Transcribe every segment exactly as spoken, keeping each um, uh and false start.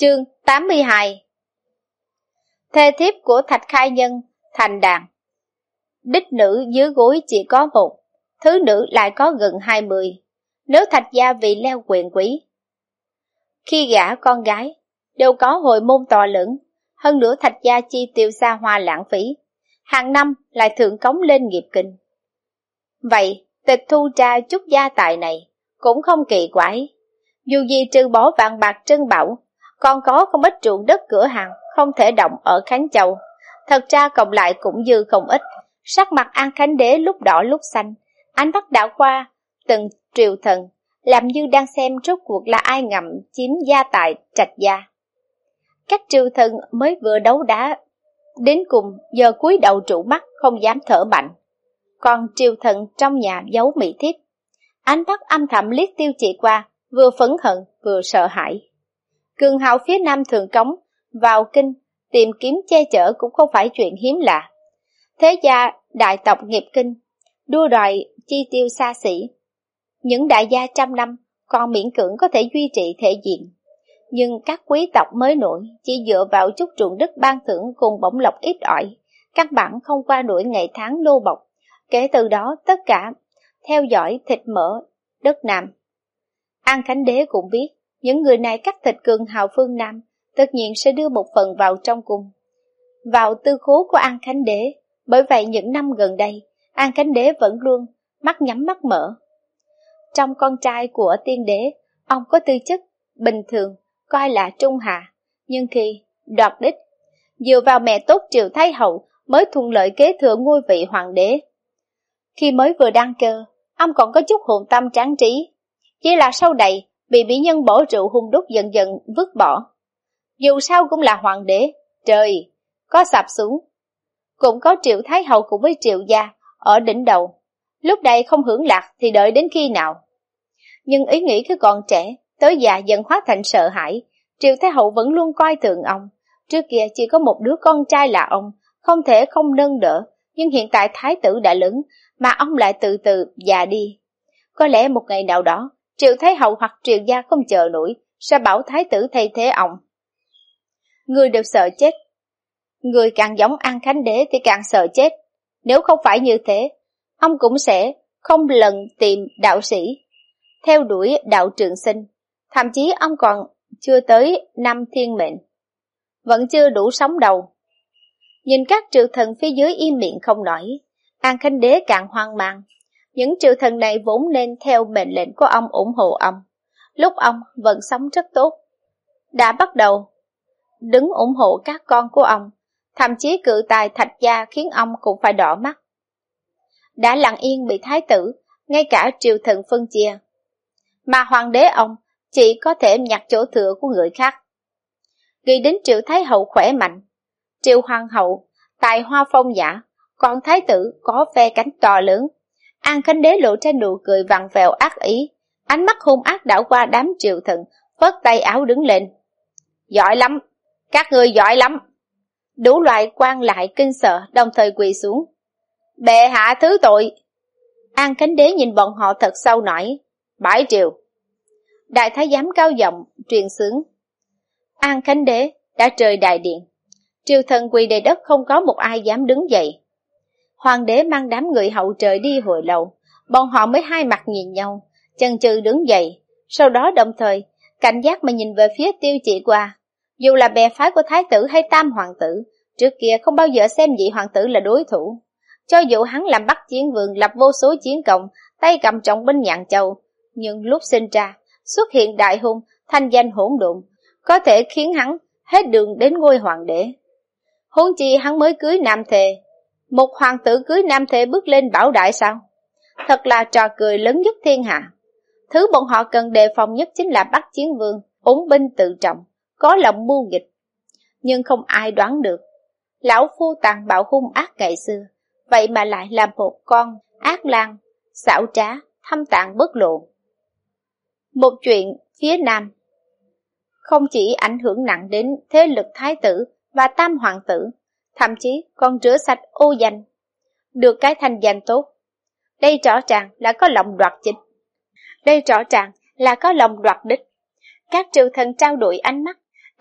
Chương tám mươi hai. Thê thiếp của Thạch Khai Nhân thành đàn. Đích nữ dưới gối chỉ có một, thứ nữ lại có gần hai mươi. Nếu Thạch gia vì leo quyền quý, khi gả con gái đều có hồi môn to lớn. Hơn nữa Thạch gia chi tiêu xa hoa lãng phí, hàng năm lại thượng cống lên nghiệp kinh. Vậy tịch thu ra chút gia tài này cũng không kỳ quái. Dù gì trừ bỏ vàng bạc trân bảo, còn có không ít ruộng đất cửa hàng không thể động ở Khánh Châu. Thật ra cộng lại cũng dư không ít. Sắc mặt An Khánh Đế lúc đỏ lúc xanh, ánh mắt đảo qua từng triều thần, làm như đang xem rốt cuộc là ai ngầm chiếm gia tài Trạch gia. Các triều thần mới vừa đấu đá đến cùng giờ cúi đầu trụ mắt không dám thở mạnh. Còn triều thần trong nhà giấu mỹ thiếp, ánh mắt âm thầm liếc Tiêu Chỉ qua, vừa phẫn hận vừa sợ hãi. Cường hào phía nam thượng cống vào kinh tìm kiếm che chở cũng không phải chuyện hiếm lạ. Thế gia đại tộc nghiệp kinh đua đòi chi tiêu xa xỉ. Những đại gia trăm năm còn miễn cưỡng có thể duy trì thể diện, nhưng các quý tộc mới nổi chỉ dựa vào chút ruộng đất ban thưởng cùng bổng lộc ít ỏi, căn bản không qua nổi ngày tháng nô bộc. Kể từ đó tất cả theo dõi thịt mỡ đất Nam. An Khánh Đế cũng biết những người này cắt thịt cường hào phương Nam tất nhiên sẽ đưa một phần vào trong cung, vào tư khố của An Khánh Đế. Bởi vậy những năm gần đây An Khánh Đế vẫn luôn mắt nhắm mắt mở. Trong con trai của tiên đế, ông có tư chất bình thường coi là trung hạ, nhưng khi đoạt đích dựa vào mẹ tốt Triều Thái hậu mới thuận lợi kế thừa ngôi vị hoàng đế. Khi mới vừa đăng cơ, ông còn có chút hồn tâm tráng trí, chỉ là sau này bị mỹ nhân bỏ rượu hung đúc dần dần vứt bỏ. Dù sao cũng là hoàng đế, trời có sập xuống, cũng có Triệu Thái hậu cùng với Triệu gia ở đỉnh đầu. Lúc đây không hưởng lạc thì đợi đến khi nào? Nhưng ý nghĩ khi còn trẻ, tới già dần hóa thành sợ hãi. Triệu Thái hậu vẫn luôn coi thường ông. Trước kia chỉ có một đứa con trai là ông, không thể không nâng đỡ. Nhưng hiện tại thái tử đã lớn, mà ông lại từ từ già đi. Có lẽ một ngày nào đó, Triệu Thái hậu hoặc Triệu gia không chờ nổi, sẽ bảo thái tử thay thế ông. Người đều sợ chết. Người càng giống An Khánh Đế thì càng sợ chết. Nếu không phải như thế, ông cũng sẽ không lần tìm đạo sĩ, theo đuổi đạo trường sinh. Thậm chí ông còn chưa tới năm thiên mệnh, vẫn chưa đủ sống đầu. Nhìn các triều thần phía dưới im miệng không nói, An Khánh Đế càng hoang mang. Những triều thần này vốn nên theo mệnh lệnh của ông ủng hộ ông. Lúc ông vẫn sống rất tốt, đã bắt đầu đứng ủng hộ các con của ông. Thậm chí cự tài Thạch gia khiến ông cũng phải đỏ mắt. Đã lặng yên bị thái tử, ngay cả triều thần phân chia, mà hoàng đế ông chỉ có thể nhặt chỗ thừa của người khác. Nghĩ đến Triệu Thái hậu khỏe mạnh, Triệu hoàng hậu tài hoa phong nhã, còn thái tử có phe cánh to lớn, An Khánh Đế lộ ra nụ cười vằn vèo ác ý, ánh mắt hung ác đảo qua đám triều thần, phất tay áo đứng lên. Giỏi lắm, các ngươi giỏi lắm. Đủ loại quan lại kinh sợ đồng thời quỳ xuống. Bệ hạ thứ tội. An Khánh Đế nhìn bọn họ thật sâu nói. Bãi triều. Đại thái giám cao giọng truyền xướng. An Khánh Đế đã rời đại điện. Triều thần quỳ đầy đất, không có một ai dám đứng dậy. Hoàng đế mang đám người hậu trời đi hồi lâu, bọn họ mới hai mặt nhìn nhau, chần chừ đứng dậy, sau đó đồng thời cảnh giác mà nhìn về phía Tiêu Chỉ qua. Dù là bè phái của thái tử hay tam hoàng tử, trước kia không bao giờ xem vị hoàng tử là đối thủ. Cho dù hắn làm Bắc Chiến Vương, lập vô số chiến công, tay cầm trọng binh Nhạn Châu, nhưng lúc sinh ra xuất hiện đại hung, thanh danh hỗn độn, có thể khiến hắn hết đường đến ngôi hoàng đế. Huống chi hắn mới cưới nam thề, một hoàng tử cưới nam thề bước lên bảo đại sao? Thật là trò cười lớn nhất thiên hạ. Thứ bọn họ cần đề phòng nhất chính là Bắc Chiến Vương, ủng binh tự trọng, có lòng mưu nghịch. Nhưng không ai đoán được, lão phu tàn bạo hung ác ngày xưa, vậy mà lại là một con ác lang, xảo trá, thâm tàn bất lộ. Một chuyện phía Nam không chỉ ảnh hưởng nặng đến thế lực thái tử và tam hoàng tử, thậm chí còn rửa sạch ô danh, được cái thành danh tốt. Đây rõ ràng là có lòng đoạt chính. Đây rõ ràng là có lòng đoạt đích. Các triều thần trao đổi ánh mắt,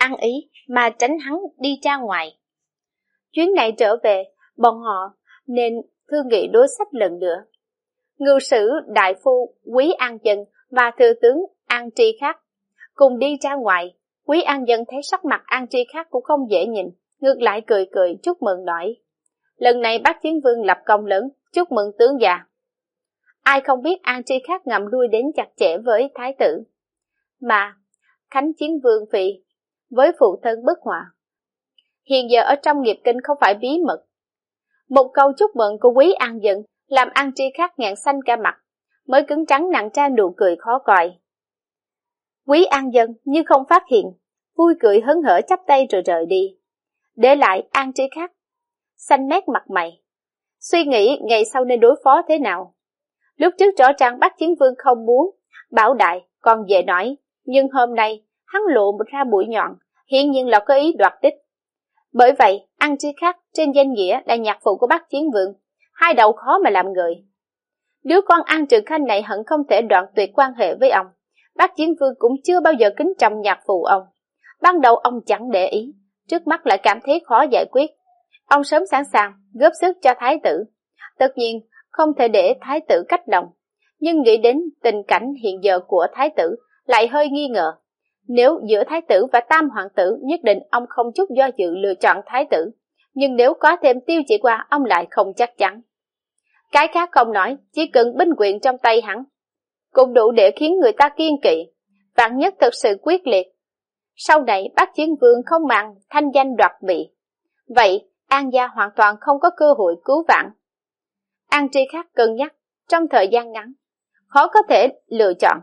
ăn ý mà tránh hắn đi ra ngoài. Chuyến này trở về, bọn họ nên thương nghị đối sách lần nữa. Ngưu sử đại phu Quý An Dân và thừa tướng An Tri Khắc cùng đi ra ngoài. Quý An Dân thấy sắc mặt An Tri Khắc cũng không dễ nhìn, ngược lại cười cười chúc mừng nói: lần này Bắc Chiến Vương lập công lớn, chúc mừng tướng già. Ai không biết An Tri Khắc ngậm đuôi đến chặt chẽ với thái tử, mà Khánh Chiến Vương Phi với phụ thân bất hòa. Hiện giờ ở trong nghiệp kinh không phải bí mật. Một câu chúc mừng của Quý An Dân làm An Tri Khắc ngạn xanh cả mặt, mới cứng trắng nặng ra nụ cười khó coi. Quý An Dân như không phát hiện, vui cười hớn hở chắp tay rồi rời đi, để lại An Tri Khắc xanh mét mặt mày, suy nghĩ ngày sau nên đối phó thế nào. Lúc trước rõ ràng Bắc Chiến Vương không muốn bảo đại, còn dễ nói, nhưng hôm nay hắn lộ một ra mũi nhọn, hiển nhiên là có ý đoạt đích. Bởi vậy, An Tri Khắc trên danh nghĩa là nhạc phụ của Bắc Chiến Vương, hai đầu khó mà làm người. Đứa con An Trường Khanh này hận không thể đoạn tuyệt quan hệ với ông. Bắc Chiến Vương cũng chưa bao giờ kính trọng nhạc phụ ông. Ban đầu ông chẳng để ý, trước mắt lại cảm thấy khó giải quyết. Ông sớm sẵn sàng góp sức cho thái tử. Tất nhiên, không thể để thái tử cách lòng. Nhưng nghĩ đến tình cảnh hiện giờ của thái tử, lại hơi nghi ngờ. Nếu giữa thái tử và tam hoàng tử, nhất định ông không chút do dự lựa chọn thái tử. Nhưng nếu có thêm Tiêu Chỉ Qua, ông lại không chắc chắn. Cái khác không nói, chỉ cần binh quyền trong tay hắn cũng đủ để khiến người ta kiêng kỵ. Vạn nhất thực sự quyết liệt, sau này Bắc Chiến Vương không màng thanh danh đoạt vị, vậy An gia hoàn toàn không có cơ hội cứu vãn. An Tri Khắc cân nhắc, trong thời gian ngắn khó có thể lựa chọn.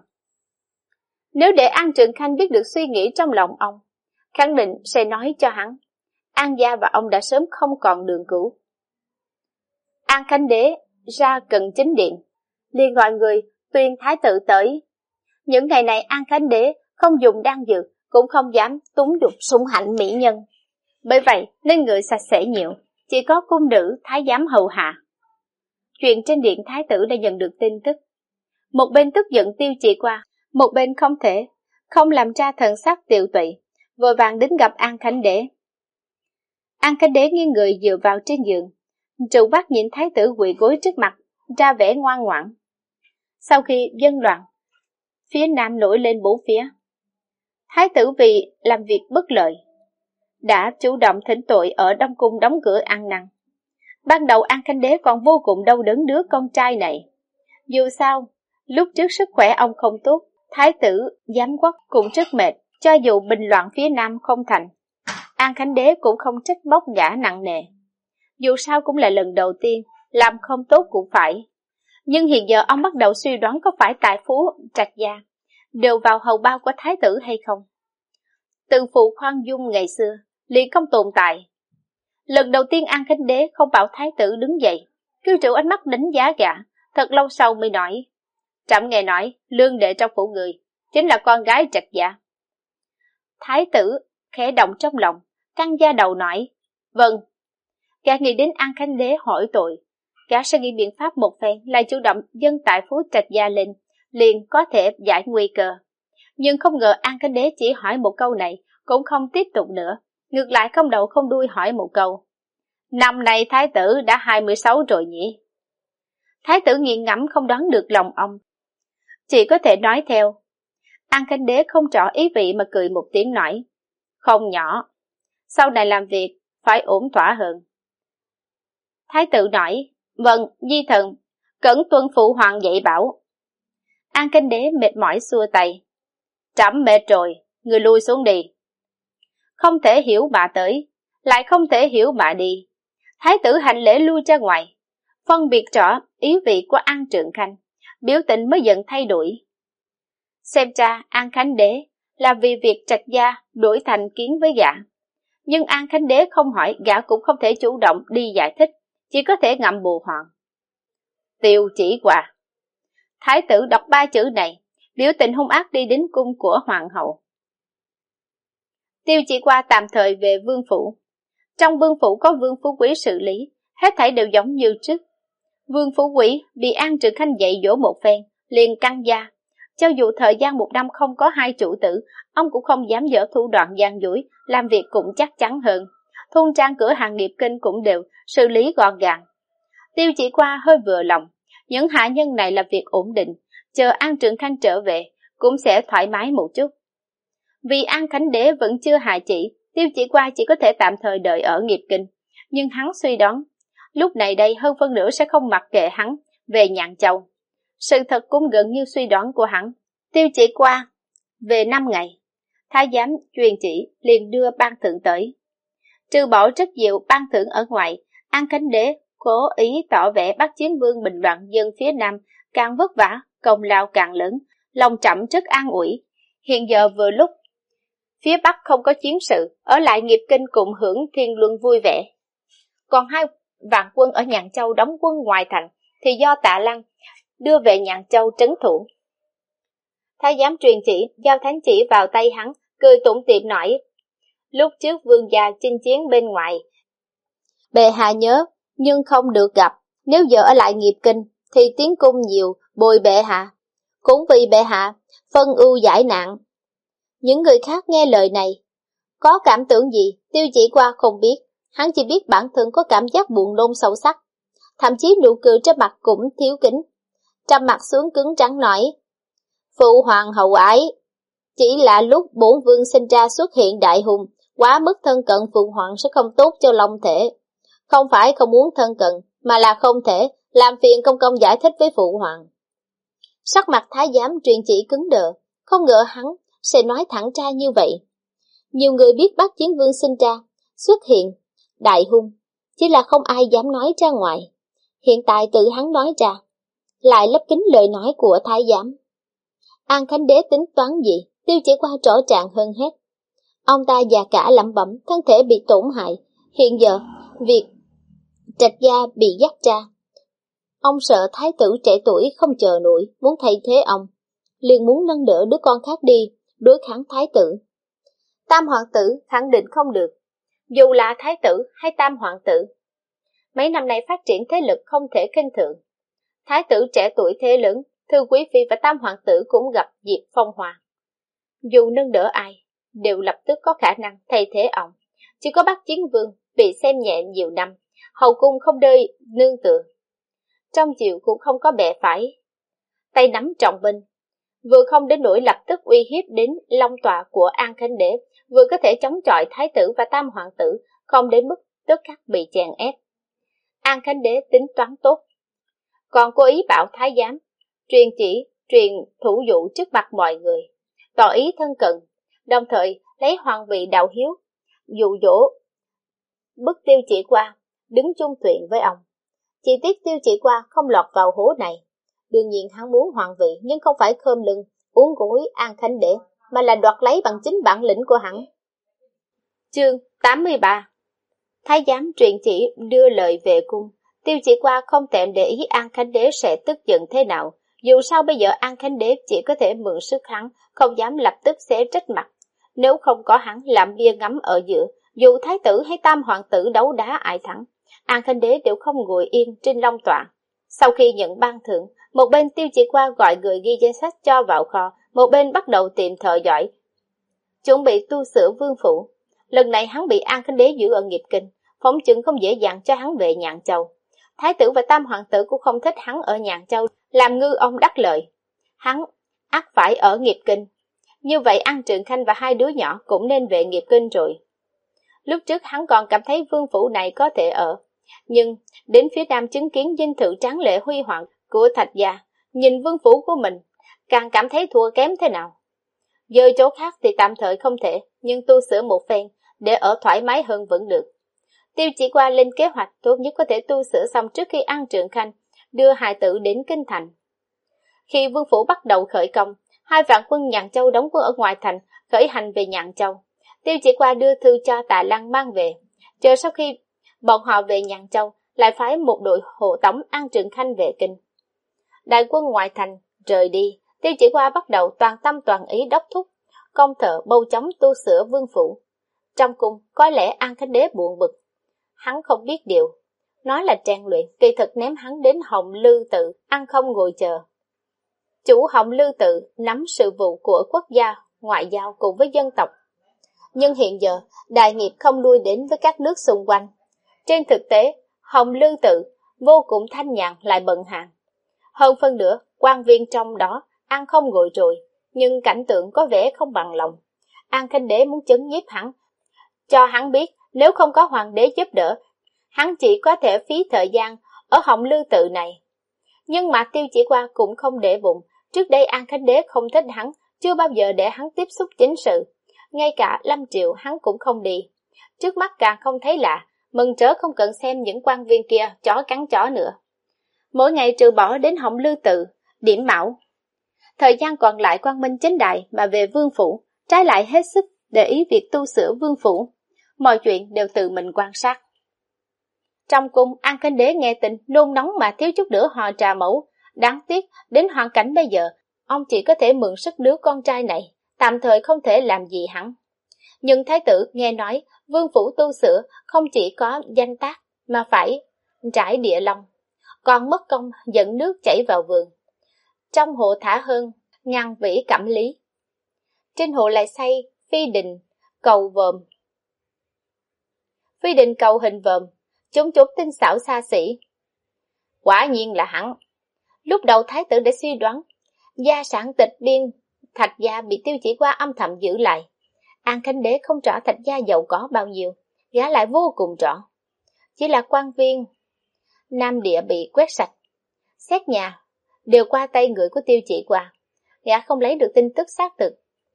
Nếu để An Trường Khanh biết được suy nghĩ trong lòng ông, khẳng định sẽ nói cho hắn An gia và ông đã sớm không còn đường cứu. An Khánh Đế ra cận chính điện, liền gọi người tuyên thái tử tới. Những ngày này An Khánh Đế không dùng đan dược, cũng không dám túng dục sủng hạnh mỹ nhân. Bởi vậy nên người sạch sẽ nhiều, chỉ có cung nữ thái giám hầu hạ. Chuyện trên điện thái tử đã nhận được tin tức. Một bên tức giận Tiêu Chỉ Qua, một bên không thể không làm ra thần sắc tiều tụy, vội vàng đến gặp An Khánh Đế. An Khánh Đế nghiêng người dựa vào trên giường, trụ bắt nhìn thái tử quỳ gối trước mặt, ra vẻ ngoan ngoãn. Sau khi dân loạn, phía nam nổi lên bốn phía. Thái tử vì làm việc bất lợi, đã chủ động thỉnh tội ở Đông Cung đóng cửa ăn năn. Ban đầu An Khánh Đế còn vô cùng đau đớn đứa con trai này. Dù sao, lúc trước sức khỏe ông không tốt, thái tử giám quốc cũng rất mệt, cho dù bình loạn phía nam không thành, An Khánh Đế cũng không trách móc gã nặng nề. Dù sao cũng là lần đầu tiên, làm không tốt cũng phải. Nhưng hiện giờ ông bắt đầu suy đoán có phải tài phú Trạch gia đều vào hầu bao của thái tử hay không. Từ phụ khoan dung ngày xưa liền không tồn tại. Lần đầu tiên An Khánh Đế không bảo thái tử đứng dậy, cứ trụ ánh mắt đánh giá gã, thật lâu sau mới nói: trẫm nghe nói lương đệ trong phủ người chính là con gái Trạch gia. Thái tử khẽ động trong lòng, căng da đầu nói: vâng. Gã nghĩ đến An Khánh Đế hỏi tội, gã sẽ nghĩ biện pháp một phen, lại chủ động dâng tại phú Trạch gia lên, liền có thể giải nguy cơ. Nhưng không ngờ An Khánh Đế chỉ hỏi một câu này, cũng không tiếp tục nữa, ngược lại không đầu không đuôi hỏi một câu: năm nay thái tử đã hai mươi sáu rồi nhỉ? Thái tử nghiền ngẫm không đoán được lòng ông, chỉ có thể nói theo. An Khánh Đế không rõ ý vị mà cười một tiếng nói: không nhỏ, sau này làm việc phải ổn thỏa hơn. Thái tử nói: vâng, di thần cẩn tuân phụ hoàng dạy bảo. An Khánh Đế mệt mỏi xua tay: trẫm mệt rồi, người lui xuống đi. Không thể hiểu bà tới, lại không thể hiểu bà đi. Thái tử hành lễ lui ra ngoài, phân biệt rõ ý vị của An Trượng Khanh, biểu tình mới dần thay đổi. Xem ra An Khánh Đế là vì việc Trạch gia đổi thành kiến với gã. Nhưng An Khánh Đế không hỏi, gã cũng không thể chủ động đi giải thích, chỉ có thể ngậm bồ hòn. Tiêu Chỉ Qua. Thái tử đọc ba chữ này, biểu tình hung ác đi đến cung của hoàng hậu. Tiêu Chỉ Qua tạm thời về vương phủ. Trong vương phủ có vương phú quý xử lý, hết thảy đều giống như trước. Vương phú quý bị An Trường Khanh dạy dỗ một phen, liền căng da, Cho dù thời gian một năm không có hai chủ tử, ông cũng không dám dở thủ đoạn gian dối, làm việc cũng chắc chắn hơn. Thôn trang cửa hàng nghiệp kinh cũng đều xử lý gọn gàng. Tiêu Chỉ Qua hơi vừa lòng, những hạ nhân này làm việc ổn định, chờ An Trường Khanh trở về cũng sẽ thoải mái một chút. Vì An Khánh Đế vẫn chưa hạ chỉ, Tiêu Chỉ Qua chỉ có thể tạm thời đợi ở nghiệp kinh, nhưng hắn suy đoán, lúc này đây hơn phân nửa sẽ không mặc kệ hắn về Nhạn Châu. Sự thật cũng gần như suy đoán của hắn. Tiêu Chỉ Qua về năm ngày, thái giám truyền chỉ liền đưa ban thưởng tới. Trừ bỏ rất nhiều ban thưởng ở ngoài, An Khánh Đế cố ý tỏ vẻ Bắc Chiến Vương bình loạn dân phía Nam càng vất vả, công lao càng lớn, lòng trẫm rất an ủi. Hiện giờ vừa lúc phía Bắc không có chiến sự, ở lại nghiệp kinh cùng hưởng thiên luân vui vẻ. Còn hai vạn quân ở Nhạn Châu đóng quân ngoài thành thì do Tạ Lăng đưa về Nhạn Châu trấn thủ. Thái giám truyền chỉ, giao thánh chỉ vào tay hắn, cười tủm tỉm nói: lúc trước vương gia chinh chiến bên ngoài, bệ hạ nhớ, nhưng không được gặp. Nếu giờ ở lại nghiệp kinh, thì tiến cung nhiều, bồi bệ hạ. Cũng vì bệ hạ, phân ưu giải nạn. Những người khác nghe lời này, có cảm tưởng gì, Tiêu Chỉ Qua không biết. Hắn chỉ biết bản thân có cảm giác buồn nôn sâu sắc. Thậm chí nụ cười trên mặt cũng thiếu kính. Trầm mặt xuống cứng trắng nói: phụ hoàng hậu ái, chỉ là lúc bổn vương sinh ra xuất hiện đại hùng, quá mức thân cận phụ hoàng sẽ không tốt cho long thể. Không phải không muốn thân cận, mà là không thể, làm phiền công công giải thích với phụ hoàng. Sắc mặt thái giám truyền chỉ cứng đờ, không ngờ hắn sẽ nói thẳng ra như vậy. Nhiều người biết Bắc Chiến Vương sinh ra, xuất hiện đại hung, chỉ là không ai dám nói ra ngoài. Hiện tại tự hắn nói ra, lại lấp kín lời nói của thái giám. An Khánh Đế tính toán gì, Tiêu Chỉ Qua rõ ràng hơn hết. Ông ta già cả lẩm bẩm, thân thể bị tổn hại. Hiện giờ, việc Trạch gia bị dắt ra, ông sợ thái tử trẻ tuổi không chờ nổi, muốn thay thế ông, liền muốn nâng đỡ đứa con khác đi, đối kháng thái tử. Tam hoàng tử khẳng định không được, dù là thái tử hay tam hoàng tử. Mấy năm nay phát triển thế lực không thể khinh thường. Thái tử trẻ tuổi thế lớn, Thư Quý Phi và tam hoàng tử cũng gặp dịp phong hoa. Dù nâng đỡ ai, đều lập tức có khả năng thay thế ông. Chỉ có Bắc Chiến Vương bị xem nhẹ nhiều năm, hậu cung không nơi nương tựa. Trong chiều cũng không có bè phải, tay nắm trọng binh, vừa không đến nỗi lập tức uy hiếp đến long tọa của An Khánh Đế, vừa có thể chống chọi thái tử và tam hoàng tử, không đến mức tức khắc bị chèn ép. An Khánh Đế tính toán tốt, còn cố ý bảo thái giám truyền chỉ, truyền thủ dụ trước mặt mọi người, tỏ ý thân cận, đồng thời lấy hoàng vị đạo hiếu, dụ dỗ bức Tiêu Chỉ Qua đứng chung thuyền với ông. Chỉ tiếc Tiêu Chỉ Qua không lọt vào hố này. Đương nhiên hắn muốn hoàng vị, nhưng không phải khom lưng uốn gối An Khánh Đế, mà là đoạt lấy bằng chính bản lĩnh của hắn. Chương tám mươi ba. Thái giám truyền chỉ đưa lời về cung. Tiêu Chỉ Qua không thèm để ý An Khánh Đế sẽ tức giận thế nào. Dù sao bây giờ An Khánh Đế chỉ có thể mượn sức hắn, không dám lập tức xé rách mặt. Nếu không có hắn làm bia ngắm ở giữa, dù thái tử hay tam hoàng tử đấu đá ai thắng, An Khánh Đế đều không ngồi yên trên long tọa. Sau khi nhận ban thưởng, một bên Tiêu Chỉ Qua gọi người ghi danh sách cho vào kho, một bên bắt đầu tìm thợ giỏi, chuẩn bị tu sửa vương phủ. Lần này hắn bị An Khánh Đế giữ ở nghiệp kinh, phỏng chừng không dễ dàng cho hắn về Nhạn Châu. Thái tử và tam hoàng tử cũng không thích hắn ở Nhạn Châu, làm ngư ông đắc lợi. Hắn ắt phải ở nghiệp kinh. Như vậy An Trường Khanh và hai đứa nhỏ cũng nên về nghiệp kinh rồi. Lúc trước hắn còn cảm thấy vương phủ này có thể ở, nhưng đến phía nam chứng kiến dinh thự tráng lệ huy hoàng của Thạch gia, nhìn vương phủ của mình, càng cảm thấy thua kém thế nào. Dời chỗ khác thì tạm thời không thể, nhưng tu sửa một phen, để ở thoải mái hơn vẫn được. Tiêu Chỉ Qua lên kế hoạch tốt nhất có thể tu sửa xong trước khi An Trường Khanh đưa hài tử đến kinh thành. Khi vương phủ bắt đầu khởi công, hai vạn quân Nhạn Châu đóng quân ở ngoài thành, khởi hành về Nhạn Châu. Tiêu Chỉ Qua đưa thư cho Tạ Lăng mang về, chờ sau khi bọn họ về Nhạn Châu, lại phái một đội hộ tống An Trường Khanh về kinh. Đại quân ngoại thành rời đi, Tiêu Chỉ Qua bắt đầu toàn tâm toàn ý đốc thúc công thợ bâu chống tu sửa vương phủ. Trong cung có lẽ An Khánh Đế buồn bực, hắn không biết điều, nói là trang luyện, kỳ thực ném hắn đến Hồng Lư tự ăn không ngồi chờ. chủ Hồng Lư Tự nắm sự vụ của quốc gia, ngoại giao cùng với dân tộc. Nhưng hiện giờ, đại nghiệp không lui đến với các nước xung quanh. Trên thực tế, Hồng Lư Tự vô cùng thanh nhàn lại bận hạn. Hơn phân nữa, quan viên trong đó ăn không ngồi rồi, nhưng cảnh tượng có vẻ không bằng lòng. An Khánh Đế muốn chấn nhiếp hắn, cho hắn biết nếu không có hoàng đế giúp đỡ, hắn chỉ có thể phí thời gian ở Hồng Lư Tự này. Nhưng mà Tiêu Chỉ Qua cũng không để bụng, trước đây An Khánh Đế không thích hắn, chưa bao giờ để hắn tiếp xúc chính sự. Ngay cả Lâm Triệu hắn cũng không đi. Trước mắt càng không thấy lạ, mừng trở không cần xem những quan viên kia chó cắn chó nữa. Mỗi ngày trừ bỏ đến Hồng Lư Tự, điểm mão. Thời gian còn lại quang minh chính đại mà về vương phủ, trái lại hết sức để ý việc tu sửa vương phủ. Mọi chuyện đều tự mình quan sát. Trong cung, An Khánh Đế nghe tin nôn nóng mà thiếu chút nữa hòa trà mẫu. Đáng tiếc, đến hoàn cảnh bây giờ, ông chỉ có thể mượn sức đứa con trai này, tạm thời không thể làm gì hắn. Nhưng thái tử nghe nói, vương phủ tu sửa không chỉ có danh tác, mà phải trải địa long, còn mất công dẫn nước chảy vào vườn. Trong hộ thả hơn, ngàn vĩ cẩm lý. Trên hộ lại xây phi đình, cầu vòm. Phi đình cầu hình vòm, chúng chút tinh xảo xa xỉ. Quả nhiên là hắn. Lúc đầu thái tử đã suy đoán, gia sản tịch biên, Thạch gia bị Tiêu Chỉ Qua âm thầm giữ lại. An Khánh Đế không rõ Thạch gia giàu có bao nhiêu, gã lại vô cùng rõ. Chỉ là quan viên Nam Địa bị quét sạch, xét nhà đều qua tay người của Tiêu Chỉ Qua, gã không lấy được tin tức xác thực.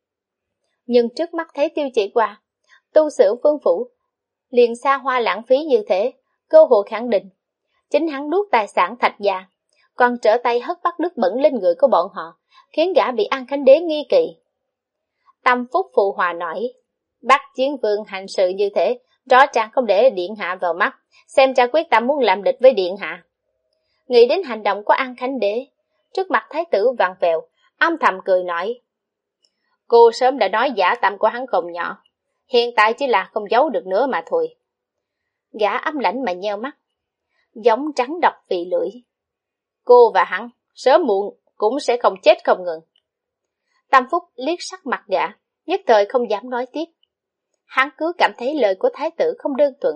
Nhưng trước mắt thấy Tiêu Chỉ Qua tu sửa vương phủ liền xa hoa lãng phí như thế, cơ hội khẳng định chính hắn nuốt tài sản Thạch gia, còn trở tay hất bắt nước bẩn lên người của bọn họ, khiến gã bị An Khánh Đế nghi kỵ. Tâm Phúc phụ hòa nói, Bắc Chiến Vương hành sự như thế, rõ ràng không để điện hạ vào mắt, xem ra quyết tâm muốn làm địch với điện hạ. Nghĩ đến hành động của An Khánh Đế, trước mặt thái tử vặn vẹo, âm thầm cười nói, cô sớm đã nói giả tâm của hắn không nhỏ, hiện tại chỉ là không giấu được nữa mà thôi. Gã âm lãnh mà nheo mắt, giống trắng độc vì lưỡi. Cô và hắn, sớm muộn, cũng sẽ không chết không ngừng. Tam Phúc liếc sắc mặt gã, nhất thời không dám nói tiếp. Hắn cứ cảm thấy lời của thái tử không đơn thuần.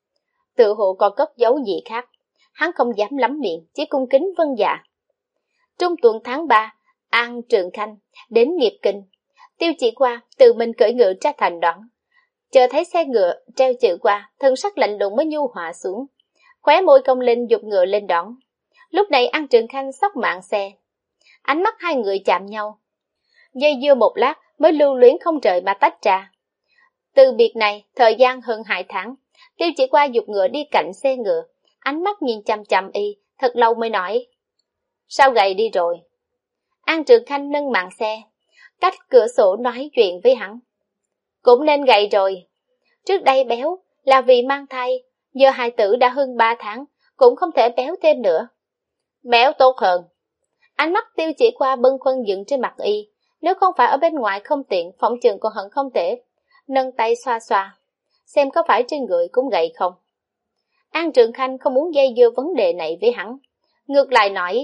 Tự hộ còn cất giấu gì khác, hắn không dám lắm miệng, chỉ cung kính vâng dạ. Trung tuần tháng ba, An Trường Khanh đến Nghiệp Kinh. Tiêu Chỉ Qua tự mình cưỡi ngựa ra thành đón. Chờ thấy xe ngựa treo chữ qua, thân sắc lạnh lùng mới nhu hòa xuống. Khóe môi cong lên giục ngựa lên đón. Lúc này An Trường Khanh xốc mạng xe. Ánh mắt hai người chạm nhau. Dây dưa một lát mới lưu luyến không rời mà tách ra. Từ biệt này, thời gian hơn hai tháng, Tiêu Chỉ Qua giục ngựa đi cạnh xe ngựa. Ánh mắt nhìn chằm chằm y, thật lâu mới nói. Sao gầy đi rồi? An Trường Khanh nâng màn xe, cách cửa sổ nói chuyện với hắn. Cũng nên gầy rồi. Trước đây béo là vì mang thai, giờ hài tử đã hơn ba tháng, cũng không thể béo thêm nữa. Béo tốt hơn. Ánh mắt Tiêu Chỉ Qua bâng khuâng dựng trên mặt y, nếu không phải ở bên ngoài không tiện, phỏng chừng còn hận không thể. Nâng tay xoa xoa, xem có phải trên người cũng gầy không. An Trường Khanh không muốn dây dưa vấn đề này với hắn, ngược lại nói,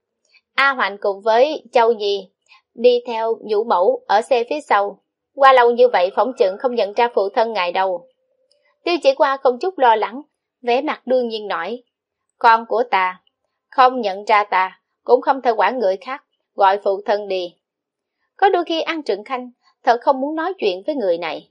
A Hoành cùng với Châu Nhi đi theo nhũ mẫu ở xe phía sau, qua lâu như vậy phỏng chừng không nhận ra phụ thân ngài đâu. Tiêu Chỉ Qua không chút lo lắng, vẻ mặt đương nhiên nói, con của ta, không nhận ra ta, cũng không thể quản người khác, gọi phụ thân đi. Có đôi khi An Trường Khanh thật không muốn nói chuyện với người này.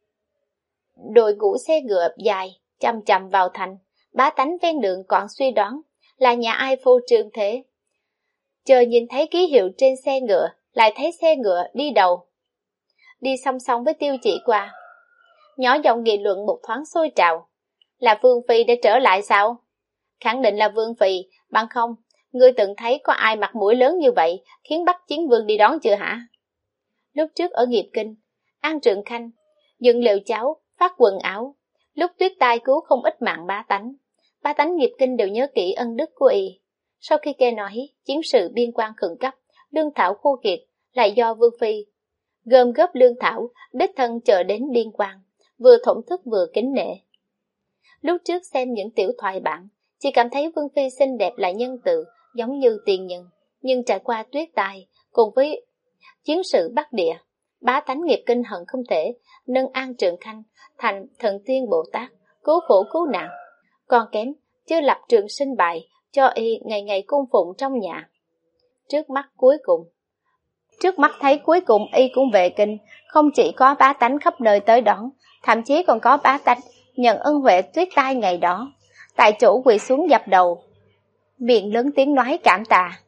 Đội ngũ xe ngựa dài, chầm chầm vào thành, bá tánh ven đường còn suy đoán là nhà ai phô trương thế. Chờ nhìn thấy ký hiệu trên xe ngựa, lại thấy xe ngựa đi đầu. Đi song song với Tiêu Chỉ Qua. Nhỏ giọng nghị luận một thoáng sôi trào. Là Vương Phi đã trở lại sao? Khẳng định là Vương Phi, bằng không, ngươi từng thấy có ai mặt mũi lớn như vậy khiến Bắc Chiến Vương đi đón chưa hả? Lúc trước ở Nghiệp Kinh, An Trường Khanh dựng lều cháo, phát quần áo. Lúc tuyết tai cứu không ít mạng bá tánh. Bá tánh Nghiệp Kinh đều nhớ kỹ ân đức của y. Sau khi nghe nói chiến sự biên quan khẩn cấp, lương thảo khô kiệt, lại do Vương Phi gom góp lương thảo, đích thân chờ đến biên quan, vừa thổn thức vừa kính nể. Lúc trước xem những tiểu thoại bản, chỉ cảm thấy Vương Phi xinh đẹp lại nhân từ, giống như tiền nhân, Nhưng trải qua tuyết tai, cùng với chiến sự Bắc Địa, bá tánh nghiệp kinh hận không thể nâng An Trượng Khanh thành thần tiên Bồ Tát, cứu khổ cứu nạn, còn kém chưa lập trường sinh bại cho y ngày ngày cung phụng trong nhà. Trước mắt cuối cùng, trước mắt thấy cuối cùng y cũng về kinh, không chỉ có bá tánh khắp nơi tới đón, thậm chí còn có bá tánh nhận ân huệ tuyết tai ngày đó, tại chỗ quỳ xuống dập đầu, miệng lớn tiếng nói cảm tạ.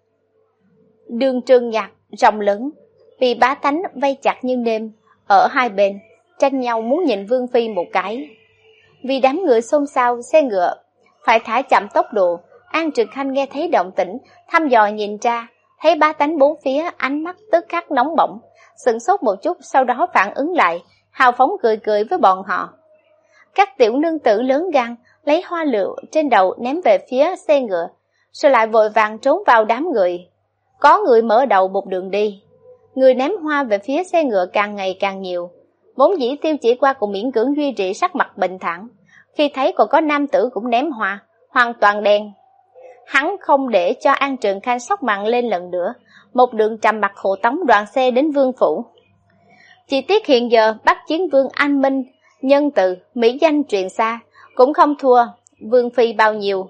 Đường trường nhạc rộng lớn, vì bá tánh vây chặt như nêm, ở hai bên, tranh nhau muốn nhìn Vương Phi một cái. Vì đám người xôn xao xe ngựa, phải thả chậm tốc độ, An Trực Khanh nghe thấy động tĩnh, thăm dò nhìn ra, thấy bá tánh bốn phía ánh mắt tức khắc nóng bỏng, sửng sốt một chút sau đó phản ứng lại, hào phóng cười cười với bọn họ. Các tiểu nương tử lớn gan, lấy hoa lựu trên đầu ném về phía xe ngựa, rồi lại vội vàng trốn vào đám người. Có người mở đầu một đường đi, người ném hoa về phía xe ngựa càng ngày càng nhiều. Vốn dĩ Tiêu Chỉ Qua cũng miễn cưỡng duy trì sắc mặt bình thản, khi thấy còn có nam tử cũng ném hoa, hoàn toàn đen. Hắn không để cho An Trường Khanh sốc mặn lên lần nữa, một đường trầm mặc hộ tống đoàn xe đến vương phủ. Chỉ tiếc hiện giờ Bắc Chiến Vương anh minh, nhân từ, mỹ danh truyền xa, cũng không thua Vương Phi bao nhiêu.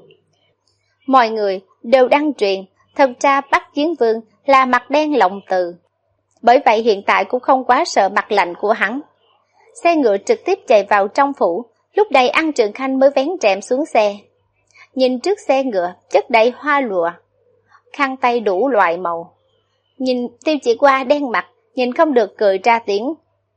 Mọi người đều đăng truyền, thật ra Bắc Chiến Vương là mặt đen lòng từ. Bởi vậy hiện tại cũng không quá sợ mặt lạnh của hắn. Xe ngựa trực tiếp chạy vào trong phủ, lúc này An Trường Khanh mới vén rèm xuống xe. Nhìn trước xe ngựa, chất đầy hoa lụa, khăn tay đủ loại màu. Nhìn Tiêu Chỉ Qua đen mặt, nhìn không được cười ra tiếng.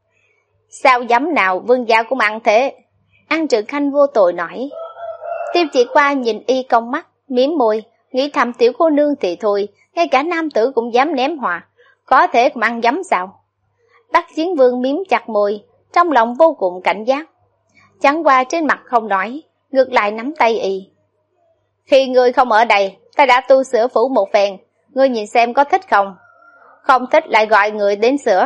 Sao dám nào vương gia cũng ăn thế? An Trường Khanh vô tội nói. Tiêu Chỉ Qua nhìn y cong mắt, mím môi, nghĩ thầm tiểu cô nương thì thôi, ngay cả nam tử cũng dám ném hoa, có thể cũng ăn dám sao? Bắc Chiến Vương miếm chặt môi, trong lòng vô cùng cảnh giác. Chẳng qua trên mặt không nói, ngược lại nắm tay y. Khi ngươi không ở đây, ta đã tu sửa phủ một phen, ngươi nhìn xem có thích không? Không thích lại gọi người đến sửa.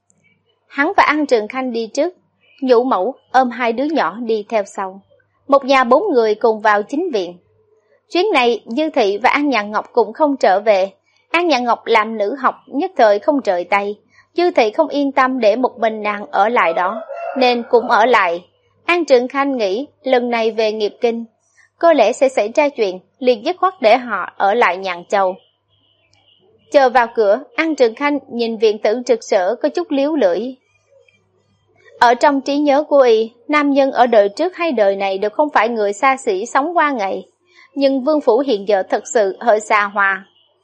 Hắn và An Trường Khanh đi trước, Nhũ Mẫu ôm hai đứa nhỏ đi theo sau. Một nhà bốn người cùng vào chính viện. Chuyến này Dư Thị và An Nhạn Ngọc cũng không trở về. An Nhạn Ngọc làm nữ học nhất thời không rời tay. Dư Thị không yên tâm để một mình nàng ở lại đó, nên cũng ở lại. An Trường Khanh nghĩ lần này về nghiệp kinh, có lẽ sẽ xảy ra chuyện, liền dứt khoát để họ ở lại Nhạn Châu. Chờ vào cửa, An Trường Khanh nhìn viện tử trực sở có chút liếu lưỡi. Ở trong trí nhớ của y, nam nhân ở đời trước hay đời này đều không phải người xa xỉ sống qua ngày, nhưng vương phủ hiện giờ thật sự hơi xa hoa.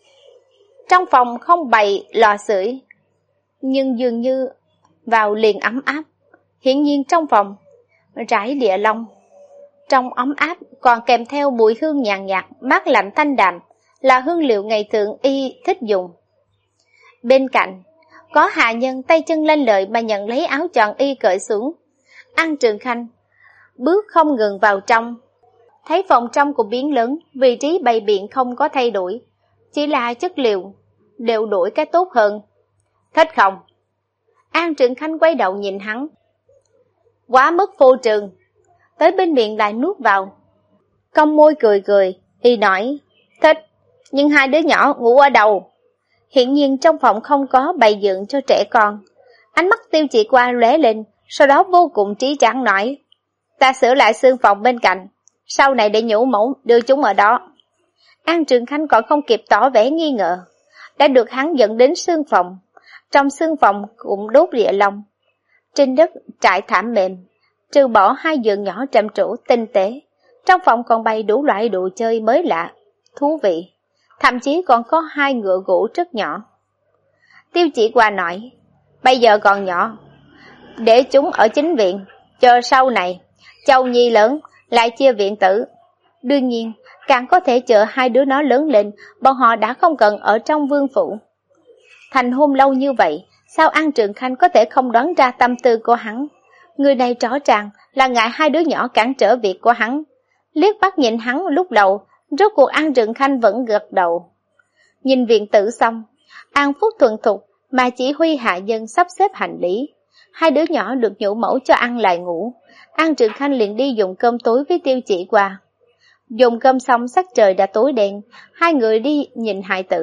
Trong phòng không bày lò sưởi, nhưng dường như vào liền ấm áp. Hiển nhiên trong phòng rải địa long, trong ấm áp còn kèm theo mùi hương nhàn nhạt, mát lạnh thanh đạm, là hương liệu ngày thường y thích dùng. Bên cạnh có hạ nhân tay chân lên lợi mà nhận lấy áo choàng y cởi xuống. An Trường Khanh bước không ngừng vào trong, thấy phòng trong cũng biến lớn, vị trí bày biện không có thay đổi, chỉ là chất liệu đều đổi cái tốt hơn. Thích không? An Trường Khanh quay đầu nhìn hắn. Quá mức phô trương. Tới bên miệng lại nuốt vào. Cong môi cười cười, y nói, thích, nhưng hai đứa nhỏ ngủ ở đâu? Hiển nhiên trong phòng không có bày dựng cho trẻ con. Ánh mắt Tiêu Chỉ Qua lóe lên, sau đó vô cùng trí trắng nói, ta sửa lại xương phòng bên cạnh, sau này để Nhũ Mẫu đưa chúng ở đó. An Trường Khanh còn không kịp tỏ vẻ nghi ngờ, đã được hắn dẫn đến xương phòng. Trong xương phòng cũng đốt địa long, trên đất trải thảm mềm, trừ bỏ hai giường nhỏ trầm trổ tinh tế. Trong phòng còn bày đủ loại đồ chơi mới lạ, thú vị, thậm chí còn có hai ngựa gỗ rất nhỏ. Tiêu Chỉ Qua nói, bây giờ còn nhỏ, để chúng ở chính viện, chờ sau này, Châu Nhi lớn, lại chia viện tử. Đương nhiên, càng có thể chờ hai đứa nó lớn lên, bọn họ đã không cần ở trong vương phủ. Thành hôn lâu như vậy, sao An Trường Khanh có thể không đoán ra tâm tư của hắn? Người này rõ ràng là ngại hai đứa nhỏ cản trở việc của hắn. Liếc bắt nhìn hắn lúc đầu, rốt cuộc An Trường Khanh vẫn gật đầu. Nhìn viện tử xong, An Phúc thuần thục mà chỉ huy hạ nhân sắp xếp hành lý. Hai đứa nhỏ được Nhũ Mẫu cho ăn lại ngủ. An Trường Khanh liền đi dùng cơm tối với Tiêu Chỉ Qua. Dùng cơm xong sắc trời đã tối đen, hai người đi nhìn hài tử,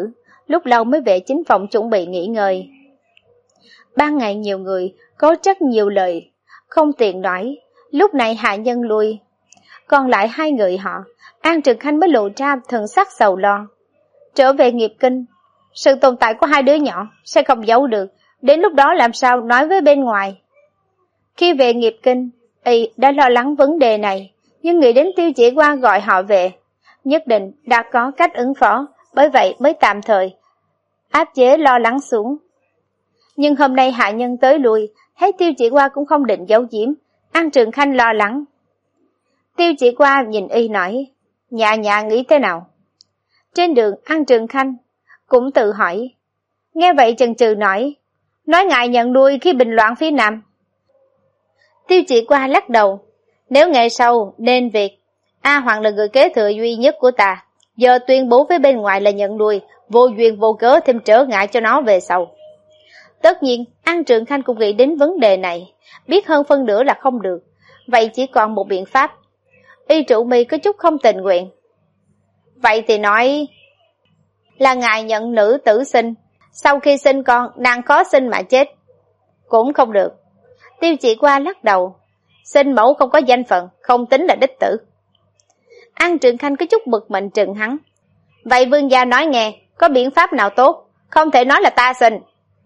lúc lâu mới về chính phòng chuẩn bị nghỉ ngơi. Ban ngày nhiều người, có rất nhiều lời, không tiện nói, lúc này hạ nhân lui. Còn lại hai người họ, An Trực Khanh mới lộ ra thần sắc sầu lo. Trở về nghiệp kinh, sự tồn tại của hai đứa nhỏ sẽ không giấu được, đến lúc đó làm sao nói với bên ngoài. Khi về nghiệp kinh, y đã lo lắng vấn đề này, nhưng nghĩ đến Tiêu Chỉ Qua gọi họ về, nhất định đã có cách ứng phó, bởi vậy mới tạm thời áp chế lo lắng xuống. Nhưng hôm nay hạ nhân tới lui, thấy Tiêu Chỉ Qua cũng không định giấu giếm, An Trường Khanh lo lắng. Tiêu Chỉ Qua nhìn y nói, nhà nhà nghĩ thế nào? Trên đường An Trường Khanh cũng tự hỏi. Nghe vậy chần chừ nói, nói ngài nhận nuôi khi bình loạn phía Nam. Tiêu Chỉ Qua lắc đầu, nếu ngày sau nên việc A Hoàng là người kế thừa duy nhất của ta, giờ tuyên bố với bên ngoài là nhận nuôi, vô duyên vô cớ thêm trở ngại cho nó về sau. Tất nhiên, An Trường Khanh cũng nghĩ đến vấn đề này, biết hơn phân nửa là không được, vậy chỉ còn một biện pháp. Y Trụ Mi có chút không tình nguyện. Vậy thì nói là ngài nhận nữ tử sinh, sau khi sinh con nàng khó sinh mà chết. Cũng không được. Tiêu Chỉ Qua lắc đầu, sinh mẫu không có danh phận, không tính là đích tử. An Trường Khanh có chút bực mình trừng hắn. Vậy vương gia nói nghe, có biện pháp nào tốt, không thể nói là ta sinh.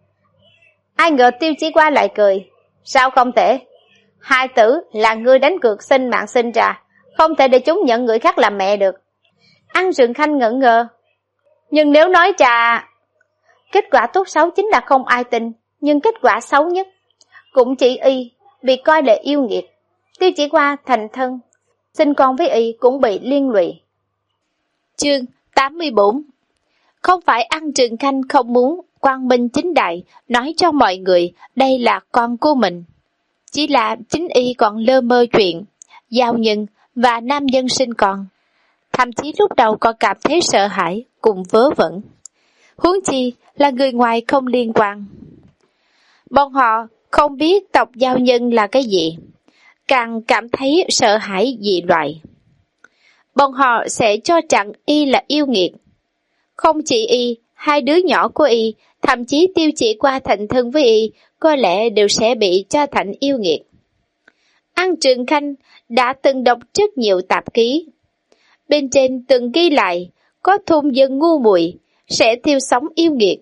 Ai ngờ Tiêu Chỉ Qua lại cười, sao không thể? Hai tử là ngươi đánh cược sinh mạng sinh ra, không thể để chúng nhận người khác làm mẹ được. An Trường Khanh ngẩn ngơ. Nhưng nếu nói trà... Kết quả tốt xấu chính là không ai tin, nhưng kết quả xấu nhất cũng chỉ y bị coi là yêu nghiệt. Tiêu Chỉ Qua thành thân, sinh con với y cũng bị liên lụy. Chương tám mươi bốn. Không phải An Trường Khanh không muốn quang minh chính đại nói cho mọi người đây là con của mình, chỉ là chính y còn lơ mơ chuyện giao nhân và nam nhân sinh con, thậm chí lúc đầu còn cảm thấy sợ hãi cùng vớ vẩn, huống chi là người ngoài không liên quan. Bọn họ không biết tộc giao nhân là cái gì, càng cảm thấy sợ hãi dị loại. Bọn họ sẽ cho rằng y là yêu nghiệt. Không chỉ y, hai đứa nhỏ của y, thậm chí Tiêu Chỉ Qua thành thân với y, có lẽ đều sẽ bị cho thành yêu nghiệt. An Trường Khanh đã từng đọc rất nhiều tạp ký. Bên trên từng ghi lại, có thôn dân ngu muội sẽ thiêu sống yêu nghiệt.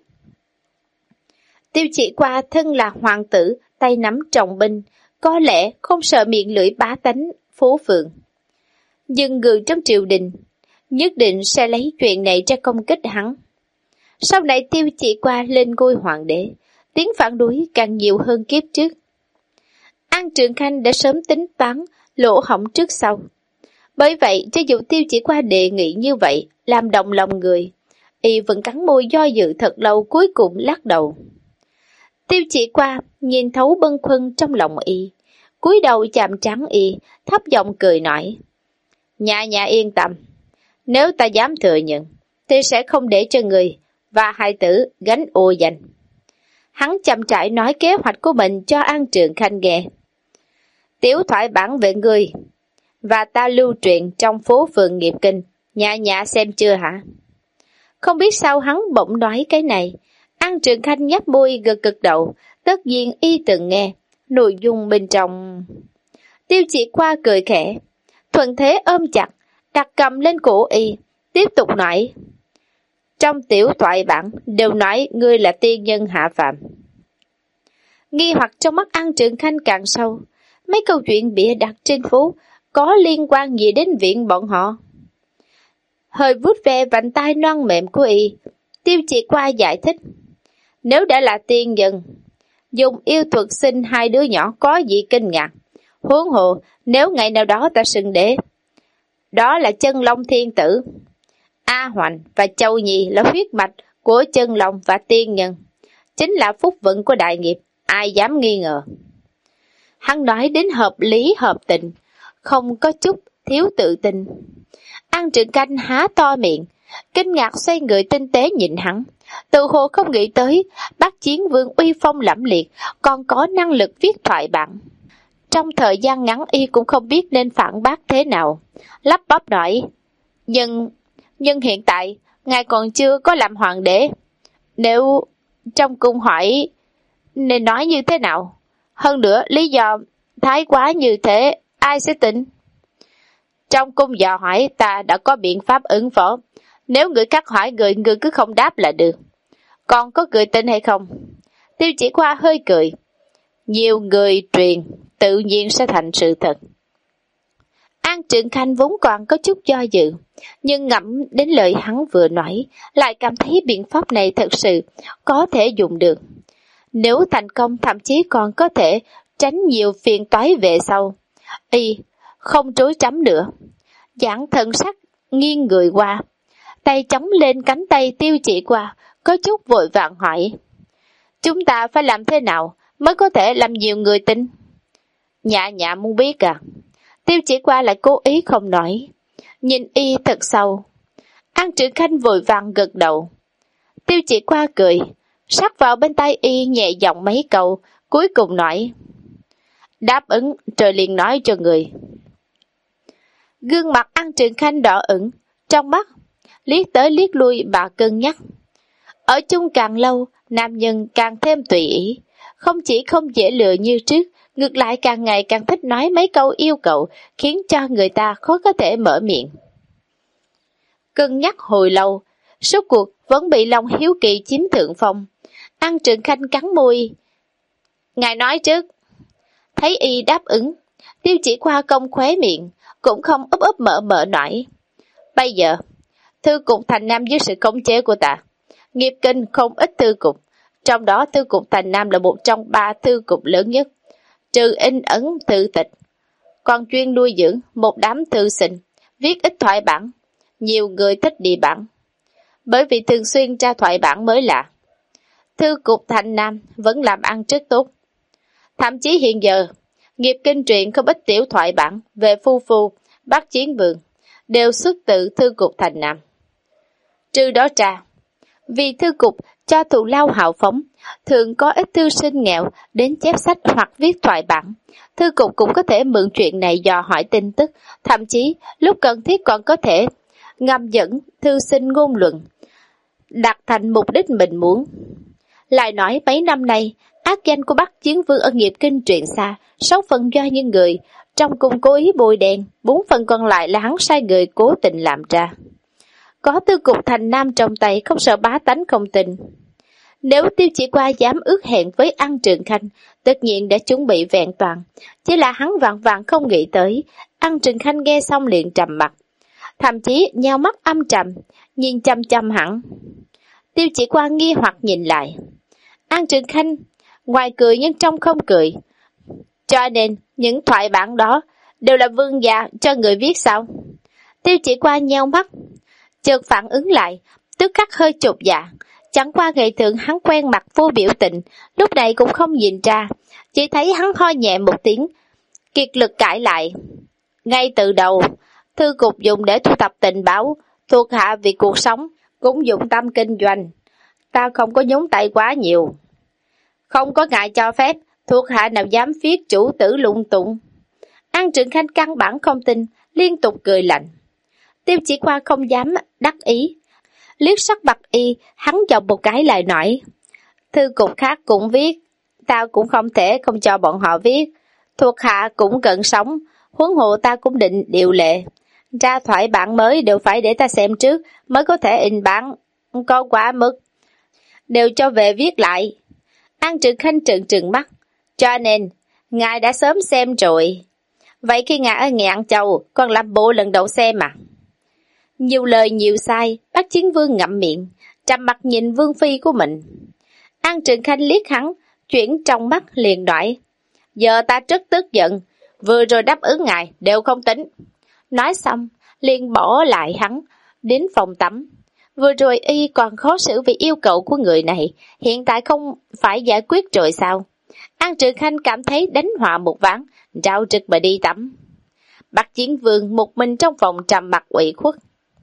Tiêu Chỉ Qua thân là hoàng tử, tay nắm trọng binh, có lẽ không sợ miệng lưỡi bá tánh, phố phường. Nhưng người trong triều đình nhất định sẽ lấy chuyện này ra công kích hắn. Sau này Tiêu Chỉ Qua lên ngôi hoàng đế, tiếng phản đối càng nhiều hơn kiếp trước. An Trường Khanh đã sớm tính toán lỗ hổng trước sau. Bởi vậy, cho dù Tiêu Chỉ Qua đề nghị như vậy, làm động lòng người, y vẫn cắn môi do dự thật lâu, cuối cùng lắc đầu. Tiêu Chỉ Qua nhìn thấu bâng khuâng trong lòng y, cúi đầu chạm trán y, thấp giọng cười nói, nhà nhà yên tâm, nếu ta dám thừa nhận, thì sẽ không để cho người và hai tử gánh ô danh. Hắn chậm rãi nói kế hoạch của mình cho An Trường Khanh nghe. Tiểu thoại bản về người và ta lưu truyền trong phố phường nghiệp kinh, nhà nhà xem chưa hả? Không biết sao hắn bỗng nói cái này. An Trường Khanh nhấp môi gật gật đầu, tất nhiên y từng nghe nội dung bên trong. Tiêu Chỉ Qua cười khẽ, thuận thế ôm chặt, đặt cầm lên cổ y, tiếp tục nói. Trong tiểu thoại bản đều nói ngươi là tiên nhân hạ phàm. Nghi hoặc trong mắt An Trường Khanh càng sâu, mấy câu chuyện bịa đặt trên phố có liên quan gì đến viện bọn họ? Hơi vuốt ve vành tai non mềm của y, Tiêu Chỉ Qua giải thích. Nếu đã là tiên nhân, dùng yêu thuật sinh hai đứa nhỏ có gì kinh ngạc. Huống hồ, nếu ngày nào đó ta xưng đế, đó là chân long thiên tử. A Hoành và Châu Nhi là huyết mạch của chân long và tiên nhân, chính là phúc vận của đại nghiệp, ai dám nghi ngờ. Hắn nói đến hợp lý hợp tình, không có chút thiếu tự tin. An Trường Khanh há to miệng, kinh ngạc xoay người tinh tế nhìn hắn, tự hồ không nghĩ tới Bác Chiến Vương uy phong lẫm liệt còn có năng lực viết thoại bản. Trong thời gian ngắn y cũng không biết nên phản bác thế nào, lắp bắp nói, nhưng nhưng hiện tại ngài còn chưa có làm hoàng đế, Nếu trong cung hỏi nên nói như thế nào? Hơn nữa lý do thái quá như thế ai sẽ tin? Trong cung dò hỏi ta đã có biện pháp ứng phó. Nếu người khác hỏi người, người cứ không đáp là được. Còn có người tin hay không? Tiêu Chỉ Khoa hơi cười. Nhiều người truyền tự nhiên sẽ thành sự thật. An Trượng Khanh vốn còn có chút do dự, nhưng ngẫm đến lời hắn vừa nói, lại cảm thấy biện pháp này thật sự có thể dùng được. Nếu thành công thậm chí còn có thể tránh nhiều phiền toái về sau. Y không chối tránh nữa. Giảng thần sắc nghiêng người qua, tay chống lên cánh tay Tiêu Chỉ Khoa, có chút vội vàng hỏi. Chúng ta phải làm thế nào mới có thể làm nhiều người tin? Nhạ nhạ muốn biết à? Tiêu Chỉ Khoa lại cố ý không nói, nhìn y thật sâu. An Trượng Khanh vội vàng gật đầu. Tiêu Chỉ Khoa cười, sát vào bên tay y nhẹ giọng mấy câu, cuối cùng nói. Đáp ứng rồi liền nói cho người. Gương mặt An Trượng Khanh đỏ ửng, trong mắt liếc tới liếc lui bà cân nhắc. Ở chung càng lâu, nam nhân càng thêm tùy ý, không chỉ không dễ lừa như trước, ngược lại càng ngày càng thích nói mấy câu yêu cầu, khiến cho người ta khó có thể mở miệng. Cân nhắc hồi lâu, suốt cuộc vẫn bị lòng hiếu kỳ chiếm thượng phong. An Trượng Khanh cắn môi. Ngài nói trước. Thấy y đáp ứng, Tiêu Chỉ Khoa cong khóe miệng, cũng không úp úp mở mở nói. Bây giờ, thư cục Thành Nam dưới sự khống chế của ta. Nghiệp kinh không ít thư cục, trong đó thư cục Thành Nam là một trong ba thư cục lớn nhất. Trừ in ấn thư tịch, còn chuyên nuôi dưỡng một đám thư sinh, viết ít thoại bản, nhiều người thích đi bản. Bởi vì thường xuyên ra thoại bản mới lạ. Thư cục Thành Nam vẫn làm ăn rất tốt. Thậm chí hiện giờ, nghiệp kinh truyện không ít tiểu thoại bản về phu phu, Bắc Chiến Vương, đều xuất từ thư cục Thành Nam. Trừ đó ra, vì thư cục cho thù lao hào phóng, thường có ít thư sinh nghèo đến chép sách hoặc viết thoại bản. Thư cục cũng có thể mượn chuyện này dò hỏi tin tức, thậm chí lúc cần thiết còn có thể ngầm dẫn thư sinh ngôn luận, đạt thành mục đích mình muốn. Lại nói mấy năm nay, ác danh của Bắc Chiến Vương ở nghiệp kinh truyền xa, sáu phần do những người trong cung cố ý bôi đen, bốn phần còn lại là hắn sai người cố tình làm ra. Có thư cục Thành Nam trong tay, không sợ bá tánh không tin. Nếu Tiêu Chỉ Khoa dám ước hẹn với An Trượng Khanh, tất nhiên đã chuẩn bị vẹn toàn. Chỉ là hắn vạn vạn không nghĩ tới. An Trượng Khanh nghe xong liền trầm mặt, thậm chí nheo mắt âm trầm, nhìn chăm chăm hẳn. Tiêu Chỉ Khoa nghi hoặc nhìn lại. An Trượng Khanh ngoài cười nhưng trong không cười. Cho nên những thoại bản đó đều là vương gia cho người viết sao? Tiêu Chỉ Khoa nheo mắt, chợt phản ứng lại, tức khắc hơi chột dạ. Chẳng qua ngày thường hắn quen mặt vô biểu tình, lúc này cũng không nhìn ra, chỉ thấy hắn ho nhẹ một tiếng, kiệt lực cãi lại. Ngay từ đầu, thư cục dùng để thu thập tình báo, thuộc hạ vì cuộc sống, cũng dụng tâm kinh doanh. Ta không có nhúng tay quá nhiều. Không có ngại cho phép, thuộc hạ nào dám viết chủ tử lung tung. An Trượng Khanh căn bản không tin, liên tục cười lạnh. Tiêu Chỉ Khoa không dám đắc ý, liếc sắc mặt y, hắn chọc một cái lại nói. Thư cục khác cũng viết, ta cũng không thể không cho bọn họ viết. Thuộc hạ cũng cần sống, huống hộ ta cũng định điều lệ. Ra thoại bản mới đều phải để ta xem trước, mới có thể in bản, có quá mức. Đều cho về viết lại. An Trượng Khanh trừng trừng mắt, cho nên, ngài đã sớm xem rồi. Vậy khi ngài ở Ngạn Châu, còn làm bộ lần đầu xem à? Nhiều lời nhiều sai, Bắc Chiến Vương ngậm miệng, trầm mặt nhìn Vương Phi của mình. An Trượng Khanh liếc hắn, chuyển trong mắt liền nói. Giờ ta rất tức giận, vừa rồi đáp ứng ngài, đều không tính. Nói xong, liền bỏ lại hắn, đến phòng tắm. Vừa rồi y còn khó xử vì yêu cầu của người này, hiện tại không phải giải quyết rồi sao? An Trượng Khanh cảm thấy đánh họa một ván, rao rực mà đi tắm. Bắc Chiến Vương một mình trong phòng trầm mặt ủy khuất.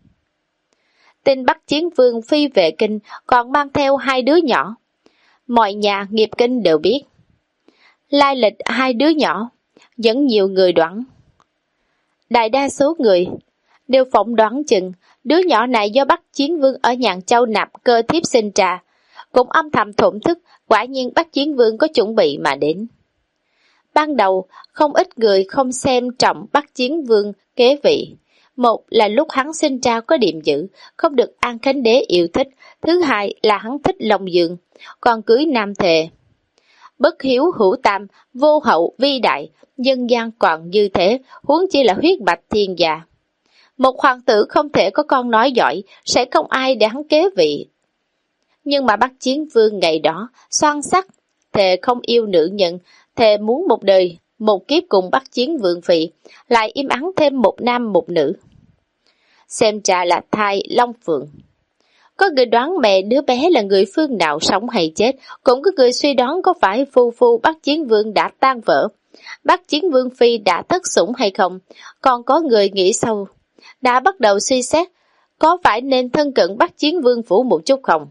Tin Bắc Chiến Vương phi về kinh còn mang theo hai đứa nhỏ. Mọi nhà nghiệp kinh đều biết. Lai lịch hai đứa nhỏ, vẫn nhiều người đoán. Đại đa số người đều phỏng đoán chừng đứa nhỏ này do Bắc Chiến Vương ở Nhạn Châu nạp cơ thiếp sinh ra, cũng âm thầm thổn thức, quả nhiên Bắc Chiến Vương có chuẩn bị mà đến. Ban đầu, không ít người không xem trọng Bắc Chiến Vương kế vị. Một là lúc hắn sinh ra có điểm dữ, không được An Khánh Đế yêu thích. Thứ hai là hắn thích Long Dương, còn cưới nam thề. Bất hiếu hữu tam, vô hậu vi đại, dân gian còn như thế, huống chi là huyết mạch thiên gia. Một hoàng tử không thể có con nói giỏi, sẽ không ai để hắn kế vị. Nhưng mà Bắc Chiến Vương ngày đó, xoan sắc, thề không yêu nữ nhân, thề muốn một đời, một kiếp cùng Bắc Chiến Vương phi, lại im ắng thêm một nam một nữ. Xem ra là thai Long Phượng. Có người đoán mẹ đứa bé là người phương nào sống hay chết, cũng có người suy đoán có phải phu phu Bắc Chiến Vương đã tan vỡ, Bắc Chiến Vương phi đã thất sủng hay không, còn có người nghĩ sâu, đã bắt đầu suy xét, có phải nên thân cận Bắc Chiến Vương phủ một chút không?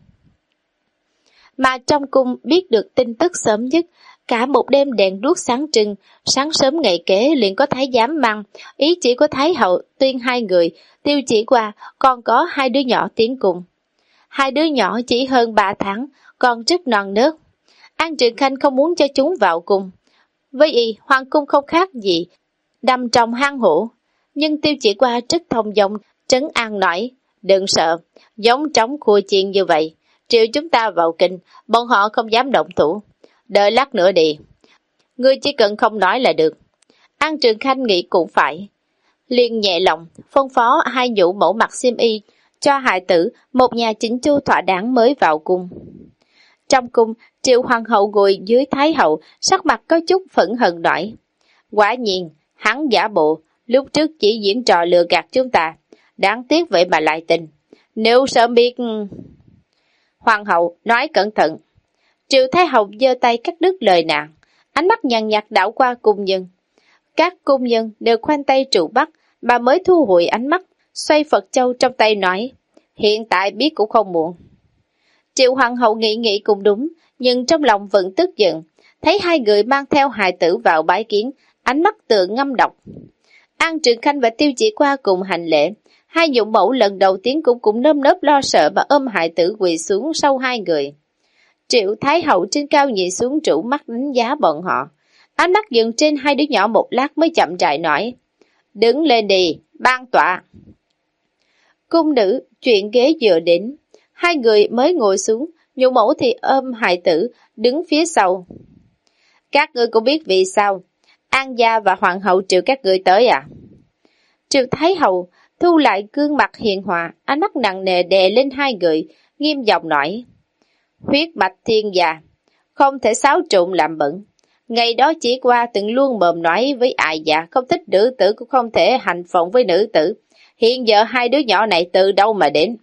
Mà trong cung biết được tin tức sớm nhất, cả một đêm đèn đuốc sáng trưng, sáng sớm ngày kế liền có thái giám mang, ý chỉ của Thái hậu tuyên hai người, Tiêu Chỉ qua, còn có hai đứa nhỏ tiến cùng. Hai đứa nhỏ chỉ hơn ba tháng, còn rất non nớt. An Trường Khanh không muốn cho chúng vào cung. Với y, hoàng cung không khác gì, đâm trong hang hổ. Nhưng Tiêu Chỉ qua rất thông dong, trấn an nói, đừng sợ, giống trống khua chiên như vậy. Triệu chúng ta vào kinh, bọn họ không dám động thủ. Đợi lát nữa đi. Ngươi chỉ cần không nói là được. An Trường Khanh nghĩ cũng phải. Liền nhẹ lòng, phân phó hai nhũ mẫu mặc xiêm y, cho hài tử một nhà chỉnh chu thỏa đáng mới vào cung. Trong cung, Triệu hoàng hậu ngồi dưới Thái hậu, sắc mặt có chút phẫn hận nói. Quả nhiên, hắn giả bộ, lúc trước chỉ diễn trò lừa gạt chúng ta. Đáng tiếc vậy mà lại tin. Nếu sớm biết... Hoàng hậu nói cẩn thận. Triệu Thái hậu giơ tay cắt đứt lời nàng, ánh mắt nhàn nhạt đảo qua cung nhân. Các cung nhân đều khoanh tay trụ bắt, bà mới thu hồi ánh mắt, xoay Phật châu trong tay nói, hiện tại biết cũng không muộn. Triệu hoàng hậu nghĩ nghĩ cũng đúng, nhưng trong lòng vẫn tức giận, thấy hai người mang theo hài tử vào bái kiến, ánh mắt tựa ngâm độc. An Trường Khanh và Tiêu Chỉ qua cùng hành lễ, hai nhũ mẫu lần đầu tiên cũng cũng nơm nớp lo sợ mà ôm hài tử quỳ xuống sau hai người. Triệu Thái hậu trên cao nhìn xuống trụ mắt đánh giá bọn họ, ánh mắt dừng trên hai đứa nhỏ một lát mới chậm rãi nói, đứng lên đi, ban tọa. Cung nữ chuyện ghế dựa đến, hai người mới ngồi xuống, nhũ mẫu thì ôm hài tử, đứng phía sau. Các ngươi cũng biết vì sao, An gia và hoàng hậu triệu các ngươi tới à? Triệu Thái hậu thu lại gương mặt hiền hòa, ánh mắt nặng nề đè lên hai người, nghiêm giọng nói, huyết mạch thiên gia, không thể xáo trộn làm bẩn. Ngày đó Chỉ qua từng luôn mồm nói với ai dạ không thích nữ tử cũng không thể hành phụng với nữ tử. Hiện giờ hai đứa nhỏ này từ đâu mà đến?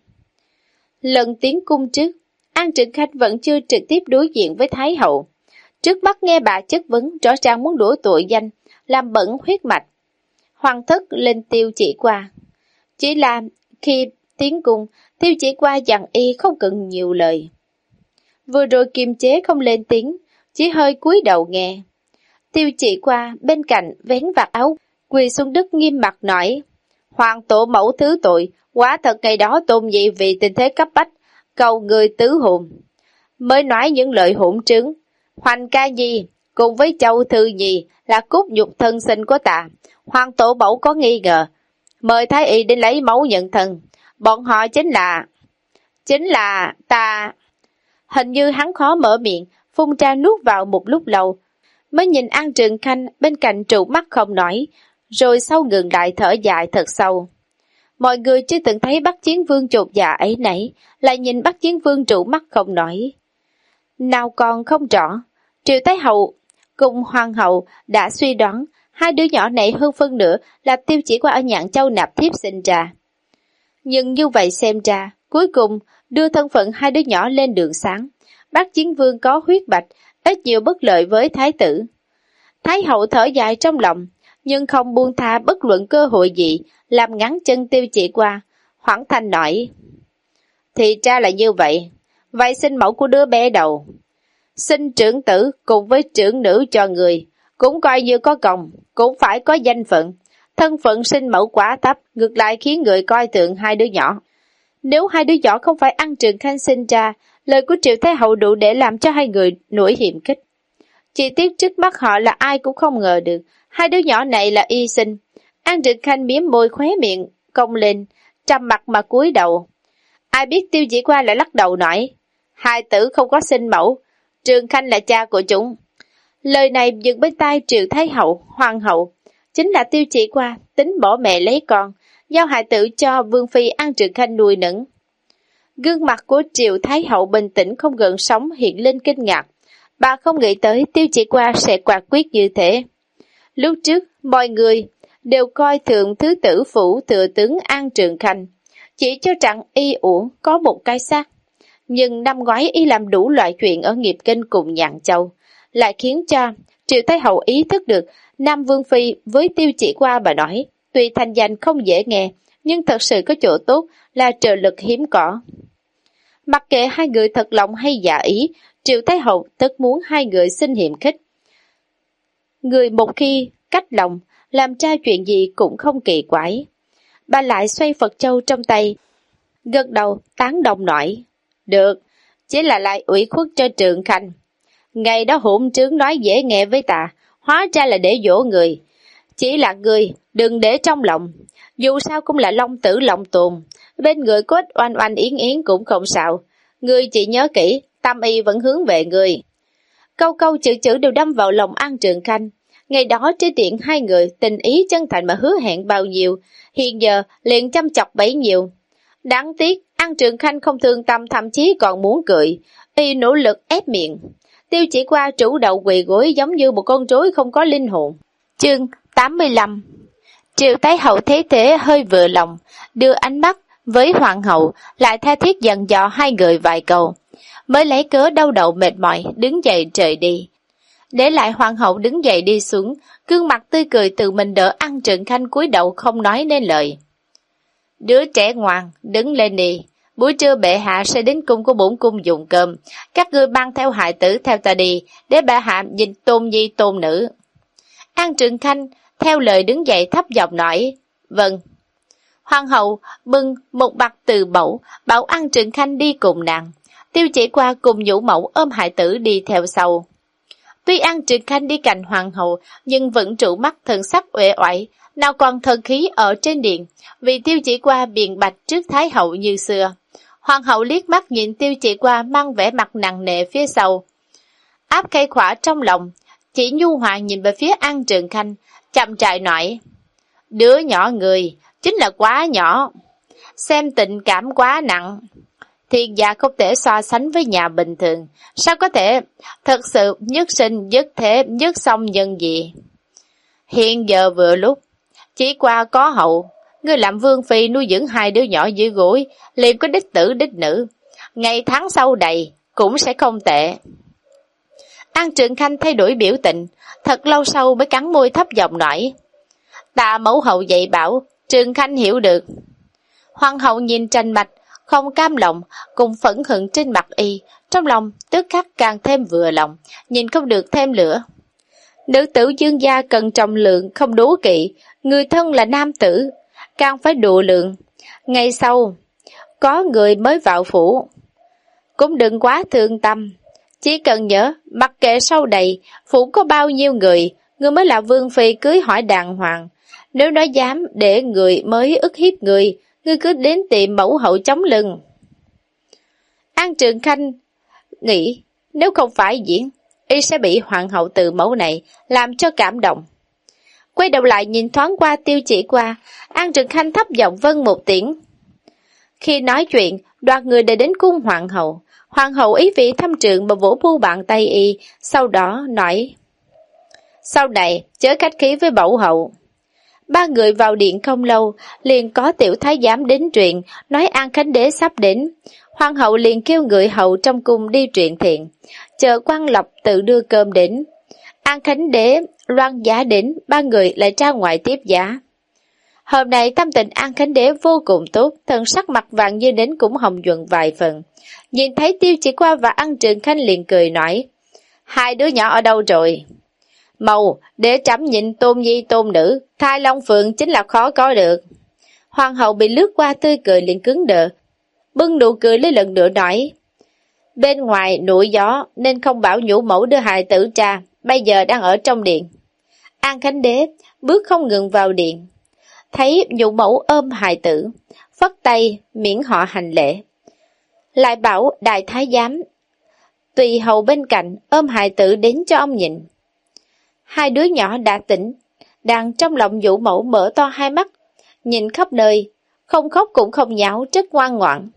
Lần tiến cung trước, An Trường Khanh vẫn chưa trực tiếp đối diện với Thái hậu. Trước mắt nghe bà chất vấn rõ ràng muốn đuổi tội danh, làm bẩn huyết mạch. Hoàng thất lên Tiêu Chỉ qua. Chỉ là khi tiến cung, Tiêu Chỉ qua dặn y không cần nhiều lời. Vừa rồi kiềm chế không lên tiếng, chỉ hơi cúi đầu nghe. Tiêu Chỉ qua bên cạnh vén vạt áo, quỳ xuống đất nghiêm mặt nói, hoàng tổ mẫu thứ tội, quá thật ngày đó tôn nhị vì tình thế cấp bách, cầu người tứ hồn. Mới nói những lời hỗn trứng, Hoành ca nhi cùng với Châu Thư nhi là cốt nhục thân sinh của ta, hoàng tổ mẫu có nghi ngờ, mời Thái y đến lấy máu nhận thân, bọn họ chính là... Chính là ta... Hình như hắn khó mở miệng, phun ra nuốt vào một lúc lâu, mới nhìn An Trường Khanh bên cạnh trụ mắt không nói, rồi sau ngừng lại thở dài thật sâu. Mọi người chưa từng thấy Bắc Chiến Vương chột dạ ấy nấy, lại nhìn Bắc Chiến Vương trụ mắt không nói. Nào còn không rõ, Triệu Thái hậu cùng hoàng hậu đã suy đoán hai đứa nhỏ này hơn phân nửa là Tiêu Chỉ qua ở Nhạn Châu nạp thiếp sinh ra. Nhưng như vậy xem ra, cuối cùng đưa thân phận hai đứa nhỏ lên đường sáng. Bắc Chiến Vương có huyết mạch, ít nhiều bất lợi với thái tử. Thái hậu thở dài trong lòng, nhưng không buông tha bất luận cơ hội gì, làm ngắn chân Tiêu Chỉ qua. Hoảng thanh nói, thì ra là như vậy, vậy sinh mẫu của đứa bé đầu. Sinh trưởng tử cùng với trưởng nữ cho người, cũng coi như có công, cũng phải có danh phận. Thân phận sinh mẫu quá thấp, ngược lại khiến người coi thường hai đứa nhỏ. Nếu hai đứa nhỏ không phải An Trường Khanh sinh ra, lời của Triệu Thái Hậu đủ để làm cho hai người nổi hiểm kích. Chi tiết trước mắt họ là ai cũng không ngờ được, hai đứa nhỏ này là y sinh. An Trường Khanh miếm môi khóe miệng, cong lên, trầm mặt mà cúi đầu. Ai biết Tiêu Chỉ Qua lại lắc đầu nói, hai tử không có sinh mẫu, Trường Khanh là cha của chúng. Lời này dừng bên tai Triệu Thái Hậu, Hoàng hậu, chính là Tiêu Chỉ Qua, tính bỏ mẹ lấy con, giao hài tử cho Vương Phi An Trường Khanh nuôi nấng. Gương mặt của Triệu Thái Hậu bình tĩnh không gợn sóng hiện lên kinh ngạc. Bà không nghĩ tới Tiêu Chỉ Qua sẽ quả quyết như thế. Lúc trước, mọi người đều coi thường thứ tử phủ thừa tướng An Trường Khanh, chỉ cho rằng y uổng có một cái xác. Nhưng năm ngoái y làm đủ loại chuyện ở Nghiệp Kinh cùng Nhạn Châu, lại khiến cho Triệu Thái Hậu ý thức được Nam Vương Phi với Tiêu Chỉ Qua bà nói, tuy thành danh không dễ nghe, nhưng thật sự có chỗ tốt là trợ lực hiếm có. Mặc kệ hai người thật lòng hay giả ý, Triệu Thái Hậu tất muốn hai người xin hiểm khích. Người một khi cách lòng, làm ra chuyện gì cũng không kỳ quái. Bà lại xoay Phật Châu trong tay, gật đầu tán đồng nói, được, chỉ là lại ủy khuất cho Trường Khanh. Ngày đó hỗn trướng nói dễ nghe với ta, hóa ra là để dỗ người. Chỉ là người, đừng để trong lòng, dù sao cũng là long tử long tồn, bên người có ít oanh oanh yến yến cũng không sao. Người chỉ nhớ kỹ, tâm y vẫn hướng về người. Câu câu chữ chữ đều đâm vào lòng An Trường Khanh. Ngày đó trên điện hai người tình ý chân thành mà hứa hẹn bao nhiêu, hiện giờ liền chăm chọc bấy nhiêu. Đáng tiếc, An Trường Khanh không thương tâm, thậm chí còn muốn cười, y nỗ lực ép miệng. Tiêu Chỉ Qua chủ đầu quỳ gối giống như một con rối không có linh hồn. Chương tám mươi lăm. Triệu Thái Hậu thấy thế hơi vừa lòng, đưa ánh mắt với Hoàng hậu, lại tha thiết dặn dò hai người vài câu, mới lấy cớ đau đầu mệt mỏi đứng dậy trời đi. Để lại Hoàng hậu đứng dậy đi xuống, gương mặt tươi cười tự mình đỡ An Trường Khanh cúi đầu không nói nên lời. Đứa trẻ ngoan, đứng lên đi, buổi trưa bệ hạ sẽ đến cung của bổn cung dùng cơm, các ngươi mang theo hài tử theo ta đi, để bệ hạ nhìn tôn nhi tôn nữ. An Trường Khanh theo lời đứng dậy thấp giọng nói, vâng. Hoàng hậu bưng một bạc từ bẩu, bảo An Trường Khanh đi cùng nàng. Tiêu Chỉ Qua cùng nhũ mẫu ôm hài tử đi theo sau. Tuy An Trường Khanh đi cạnh hoàng hậu, nhưng vẫn trụ mắt thần sắc uể oải, nào còn thần khí ở trên điện, vì Tiêu Chỉ Qua biện bạch trước Thái hậu như xưa. Hoàng hậu liếc mắt nhìn Tiêu Chỉ Qua mang vẻ mặt nặng nề phía sau, áp cây khỏa trong lòng, chỉ nhu hòa nhìn về phía An Trường Khanh, chậm rãi nói, đứa nhỏ người chính là quá nhỏ, xem tình cảm quá nặng. Thiên gia không thể so sánh với nhà bình thường, sao có thể thật sự nhất sinh nhất thế nhất song nhân gì. Hiện giờ vừa lúc, Chỉ Qua có hậu, ngươi làm vương phi nuôi dưỡng hai đứa nhỏ dưới gối, liền có đích tử đích nữ, ngày tháng sau đầy cũng sẽ không tệ. An Trường Khanh thay đổi biểu tình, thật lâu sau mới cắn môi thấp giọng nói, ta mẫu hậu dạy bảo, Trường Khanh hiểu được. Hoàng hậu nhìn tranh mạch, không cam lòng, cùng phẫn hận trên mặt y, trong lòng tức khắc càng thêm vừa lòng, nhìn không được thêm lửa. Nữ tử Dương gia cần trọng lượng không đố kỵ, người thân là nam tử, càng phải độ lượng. Ngày sau, có người mới vào phủ, cũng đừng quá thương tâm, chỉ cần nhớ, mặc kệ sau này, phủ có bao nhiêu người, người mới là vương phi cưới hỏi đàng hoàng. Nếu nói dám để người mới ức hiếp người, ngươi cứ đến tìm mẫu hậu chống lưng. An Trường Khanh nghĩ, nếu không phải diễn, y sẽ bị hoàng hậu từ mẫu này làm cho cảm động. Quay đầu lại nhìn thoáng qua Tiêu Chỉ Qua, An Trường Khanh thấp giọng vâng một tiếng. Khi nói chuyện, đoạt người đã đến cung hoàng hậu. Hoàng hậu ý vị thâm trường mà vỗ bu bàn tay y, sau đó nói, sau này chớ khách khí với mẫu hậu. Ba người vào điện không lâu, liền có tiểu thái giám đến truyền, nói An Khánh Đế sắp đến. Hoàng hậu liền kêu người hậu trong cung đi truyền thiện, chờ Quan Lộc tự đưa cơm đến. An Khánh Đế, Loan Giá đến, ba người lại ra ngoài tiếp giá. Hôm nay tâm tình An Khánh Đế vô cùng tốt, thần sắc mặt vàng như đến cũng hồng nhuận vài phần. Nhìn thấy Tiêu Chỉ Qua và An Trường Khanh liền cười nói, hai đứa nhỏ ở đâu rồi? Màu, để trẫm nhịn tôn nhi tôn nữ, thai long phượng chính là khó có được. Hoàng hậu bị lướt qua tươi cười liền cứng đờ, bưng nụ cười lấy lần nữa nói: Bên ngoài nụi gió nên không bảo nhũ mẫu đưa hài tử ra, bây giờ đang ở trong điện. An Khánh Đế bước không ngừng vào điện, thấy nhũ mẫu ôm hài tử, phất tay miễn họ hành lễ. Lại bảo đại thái giám tùy hầu bên cạnh ôm hài tử đến cho ông nhìn. Hai đứa nhỏ đã tỉnh, đang trong lòng nhũ mẫu mở to hai mắt, nhìn khắp nơi, không khóc cũng không nháo, rất ngoan ngoãn.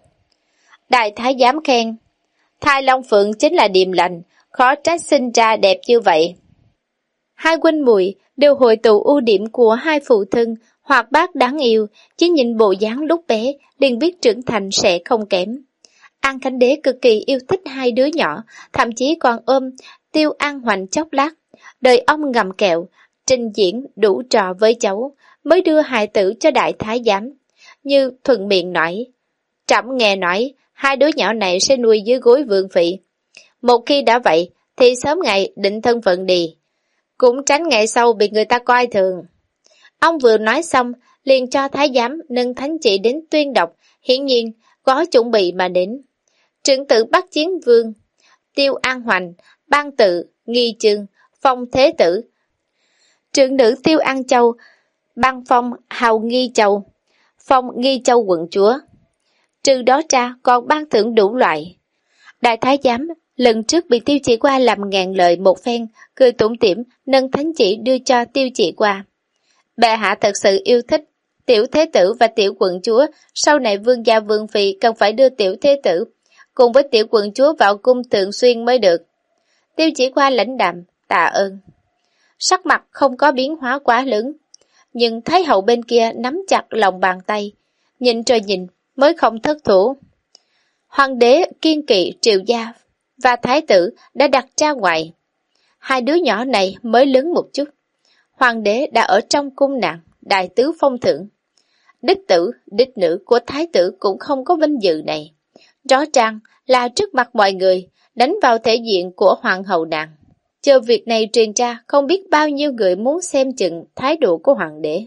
Đại thái giám khen: Thai Long Phượng chính là điềm lành, khó trách sinh ra đẹp như vậy. Hai huynh muội đều hội tụ ưu điểm của hai phụ thân, hoạt bát đáng yêu, chỉ nhìn bộ dáng lúc bé liền biết trưởng thành sẽ không kém. An Khánh Đế cực kỳ yêu thích hai đứa nhỏ, thậm chí còn ôm Tiêu An Hoành chốc lát, đợi ông ngầm kẹo, trình diễn đủ trò với cháu, mới đưa hài tử cho đại thái giám. Như thuận miệng nói: Trẫm nghe nói hai đứa nhỏ này sẽ nuôi dưới gối vương phị. Một khi đã vậy thì sớm ngày định thân phận đi, cũng tránh ngày sau bị người ta coi thường. Ông vừa nói xong liền cho thái giám nâng thánh chỉ đến tuyên đọc, hiển nhiên có chuẩn bị mà đến. Trưởng tử Bắc Chiến Vương Tiêu An Hoành ban tự nghi chương phong thế tử, trưởng nữ Tiêu An Châu ban phong hào nghi châu, phong nghi châu quận chúa. Trừ đó ra còn ban thưởng đủ loại. Đại thái giám lần trước bị Tiêu Chỉ Qua làm ngàn lời một phen, cười tủm tỉm nâng thánh chỉ đưa cho Tiêu Chỉ Qua. Bệ hạ thật sự yêu thích tiểu thế tử và tiểu quận chúa, sau này vương gia vương phi cần phải đưa tiểu thế tử cùng với tiểu quận chúa vào cung thường xuyên mới được. Tiêu Chỉ Qua lãnh đạm tạ ơn, sắc mặt không có biến hóa quá lớn, nhưng thái hậu bên kia nắm chặt lòng bàn tay, nhìn rồi nhìn mới không thất thủ. Hoàng đế kiên kỵ Triệu gia và thái tử đã đặt ra ngoài, hai đứa nhỏ này mới lớn một chút. Hoàng đế đã ở trong cung nạn đại tứ phong thưởng, đích tử đích nữ của thái tử cũng không có vinh dự này, rõ ràng là trước mặt mọi người đánh vào thể diện của hoàng hậu nàng. Chờ việc này truyền ra, không biết bao nhiêu người muốn xem chừng thái độ của hoàng đế.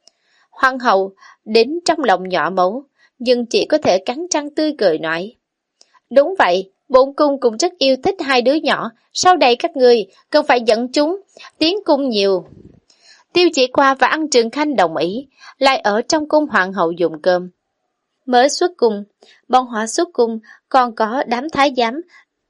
Hoàng hậu đến trong lòng nhỏ máu, nhưng chỉ có thể cắn răng tươi cười nói: Đúng vậy, bổn cung cũng rất yêu thích hai đứa nhỏ, sau đây các người cần phải dẫn chúng tiến cung nhiều. Tiêu Chỉ Qua và Ân Trường Khanh đồng ý, lại ở trong cung hoàng hậu dùng cơm. Mới xuất cung, bọn họ xuất cung còn có đám thái giám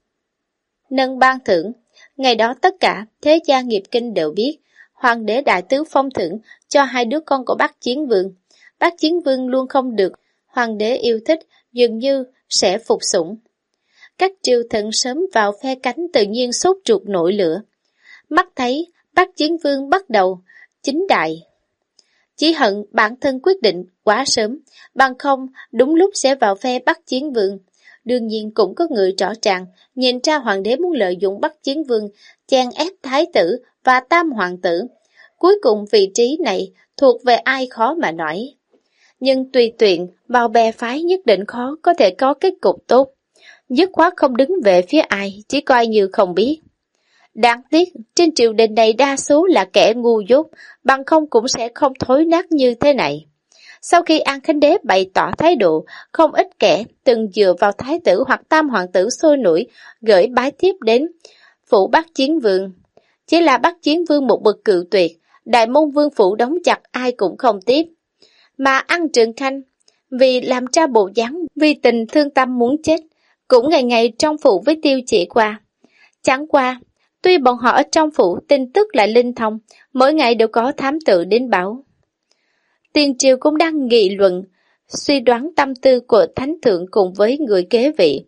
nâng ban thưởng. Ngày đó tất cả thế gia nghiệp kinh đều biết, hoàng đế đại tứ phong thưởng cho hai đứa con của Bắc Chiến Vương. Bắc Chiến Vương luôn không được hoàng đế yêu thích, dường như sẽ phục sủng. Các triều thần sớm vào phe cánh tự nhiên sốt ruột nổi lửa. Mắt thấy Bắc Chiến Vương bắt đầu chính đại, chỉ hận bản thân quyết định quá sớm, bằng không đúng lúc sẽ vào phe Bắc Chiến Vương. Đương nhiên cũng có người rõ ràng nhìn ra hoàng đế muốn lợi dụng Bắc Chiến Vương chèn ép thái tử và tam hoàng tử. Cuối cùng vị trí này thuộc về ai khó mà nói. Nhưng tùy tiện vào bè phái nhất định khó có thể có kết cục tốt. Dứt khoát không đứng về phía ai, chỉ coi như không biết. Đáng tiếc, trên triều đình này đa số là kẻ ngu dốt, bằng không cũng sẽ không thối nát như thế này. Sau khi An Khánh Đế bày tỏ thái độ, không ít kẻ từng dựa vào thái tử hoặc tam hoàng tử sôi nổi, gửi bái thiếp đến phủ Bắc Chiến Vương. Chỉ là Bắc Chiến Vương một bậc cự tuyệt, Đại Môn Vương phủ đóng chặt ai cũng không tiếp. Mà Ân Trường Khanh, vì làm ra bộ dáng vì tình thương tâm muốn chết, cũng ngày ngày trong phủ với Tiêu Chỉ Qua. Chẳng qua, tuy bọn họ ở trong phủ tin tức lại linh thông, mỗi ngày đều có thám tử đến báo. Tiền triều cũng đang nghị luận, suy đoán tâm tư của thánh thượng cùng với người kế vị.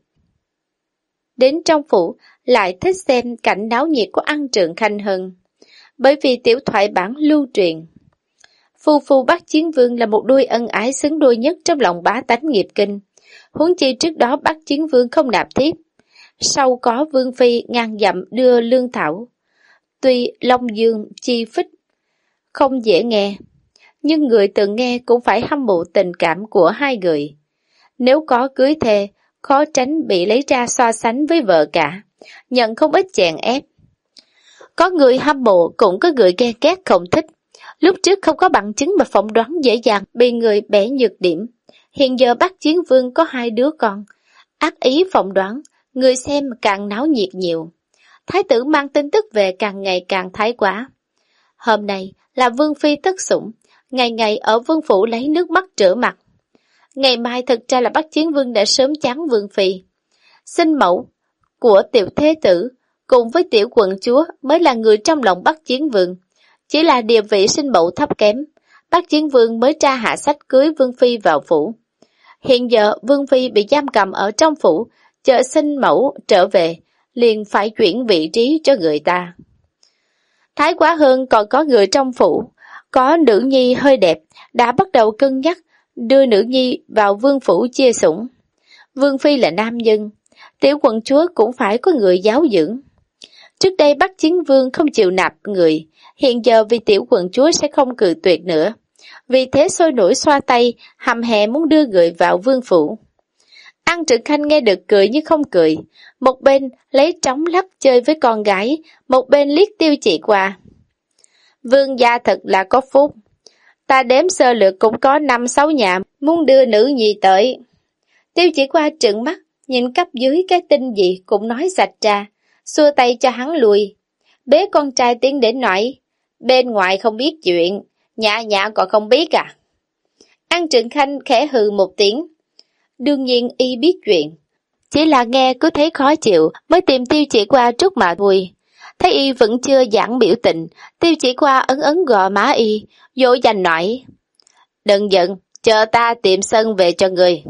Đến trong phủ lại thích xem cảnh náo nhiệt của Ân Trường Khanh hơn, bởi vì tiểu thoại bản lưu truyền. Phu phu Bắc Chiến Vương là một đôi ân ái xứng đôi nhất trong lòng bá tánh nghiệp kinh. Huống chi trước đó Bắc Chiến Vương không nạp thiếp, sau có Vương Phi ngàn dặm đưa lương thảo. Tuy Long Dương chi phích không dễ nghe, nhưng người từng nghe cũng phải hâm mộ tình cảm của hai người. Nếu có cưới thề, khó tránh bị lấy ra so sánh với vợ cả, nhận không ít chèn ép. Có người hâm mộ cũng có người ghen ghét không thích. Lúc trước không có bằng chứng mà phỏng đoán dễ dàng bị người bẻ nhược điểm. Hiện giờ Bắc Chiến Vương có hai đứa con, ác ý phỏng đoán, người xem càng náo nhiệt nhiều. Thái tử mang tin tức về càng ngày càng thái quá. Hôm nay là Vương Phi thất sủng, ngày ngày ở Vương Phủ lấy nước mắt rửa mặt. Ngày mai thực ra là Bắc Chiến Vương đã sớm chán Vương Phi. Sinh mẫu của tiểu thế tử cùng với tiểu quận chúa mới là người trong lòng Bắc Chiến Vương. Chỉ là địa vị sinh mẫu thấp kém, Bắc Chiến Vương mới tra hạ sách cưới Vương Phi vào phủ. Hiện giờ Vương Phi bị giam cầm ở trong phủ, chờ sinh mẫu trở về, liền phải chuyển vị trí cho người ta. Thái quá hơn còn có người trong phủ, có nữ nhi hơi đẹp, đã bắt đầu cân nhắc đưa nữ nhi vào vương phủ chia sủng. Vương Phi là nam nhân, tiểu quận chúa cũng phải có người giáo dưỡng. Trước đây Bắc Chiến Vương không chịu nạp người, hiện giờ vì tiểu quận chúa sẽ không cự tuyệt nữa. Vì thế sôi nổi xoa tay, hầm hè muốn đưa người vào vương phủ. An Trực Khanh nghe được cười như không cười, một bên lấy trống lắp chơi với con gái, một bên liếc Tiêu Chỉ qua. Vương gia thật là có phúc, ta đếm sơ lược cũng có năm sáu nhà muốn đưa nữ nhi tới. Tiêu Chỉ qua trợn mắt, nhìn cấp dưới cái tin gì cũng nói sạch ra, xua tay cho hắn lùi. Bế con trai tiến đến nói, bên ngoài không biết chuyện, nhà nhà còn không biết à. An Trừng Khanh khẽ hừ một tiếng. Đương nhiên y biết chuyện, chỉ là nghe cứ thấy khó chịu mới tìm Tiêu Chỉ qua trước mà thôi. Thấy y vẫn chưa giãn biểu tình, Tiêu Chỉ qua ấn ấn gò má y, dỗ dành nói, đừng giận, chờ ta tìm sân về cho người.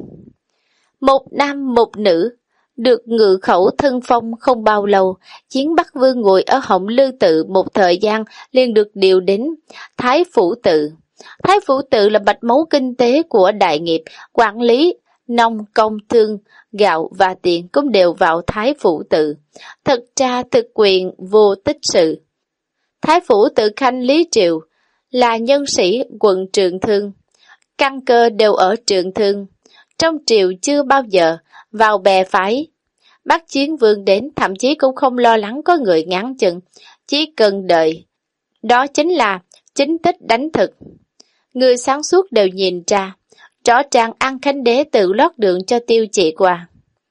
Một nam một nữ, được ngự khẩu thân phong không bao lâu, Chiến Bắc Vương ngồi ở Hồng Lư Tự một thời gian liền được điều đến Thái Phủ Tự. Thái Phủ Tự là bạch máu kinh tế của đại nghiệp, quản lý, nông, công, thương, gạo và tiền cũng đều vào Thái Phủ Tự. Thật ra thực quyền vô tích sự. Thái Phủ Tự Khanh Lý Triều là nhân sĩ quận Trường Thương, căn cơ đều ở Trường Thương. Trong triều chưa bao giờ vào bè phái. Bắc Chiến Vương đến thậm chí cũng không lo lắng có người ngáng chân, chỉ cần đợi. Đó chính là chính tích đánh thực. Người sáng suốt đều nhìn ra, rõ ràng An Khánh Đế tự lót đường cho Tiêu Chỉ qua.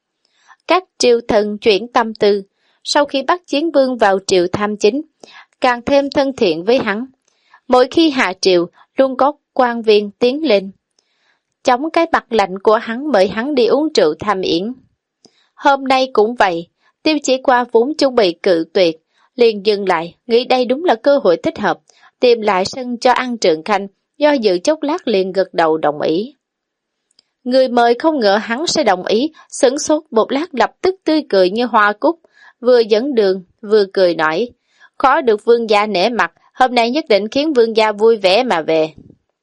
Các triều thần chuyển tâm tư, sau khi Bắc Chiến Vương vào triều tham chính, càng thêm thân thiện với hắn. Mỗi khi hạ triều, luôn có quan viên tiến lên, chống cái mặt lạnh của hắn mời hắn đi uống rượu tham yến. Hôm nay cũng vậy, Tiêu Chỉ qua vốn chuẩn bị cự tuyệt, liền dừng lại, nghĩ đây đúng là cơ hội thích hợp, tìm lại sân cho An Trượng Khanh, do dự chốc lát liền gật đầu đồng ý. Người mời không ngờ hắn sẽ đồng ý, sửng sốt một lát lập tức tươi cười như hoa cúc, vừa dẫn đường, vừa cười nói, khó được vương gia nể mặt, hôm nay nhất định khiến vương gia vui vẻ mà về.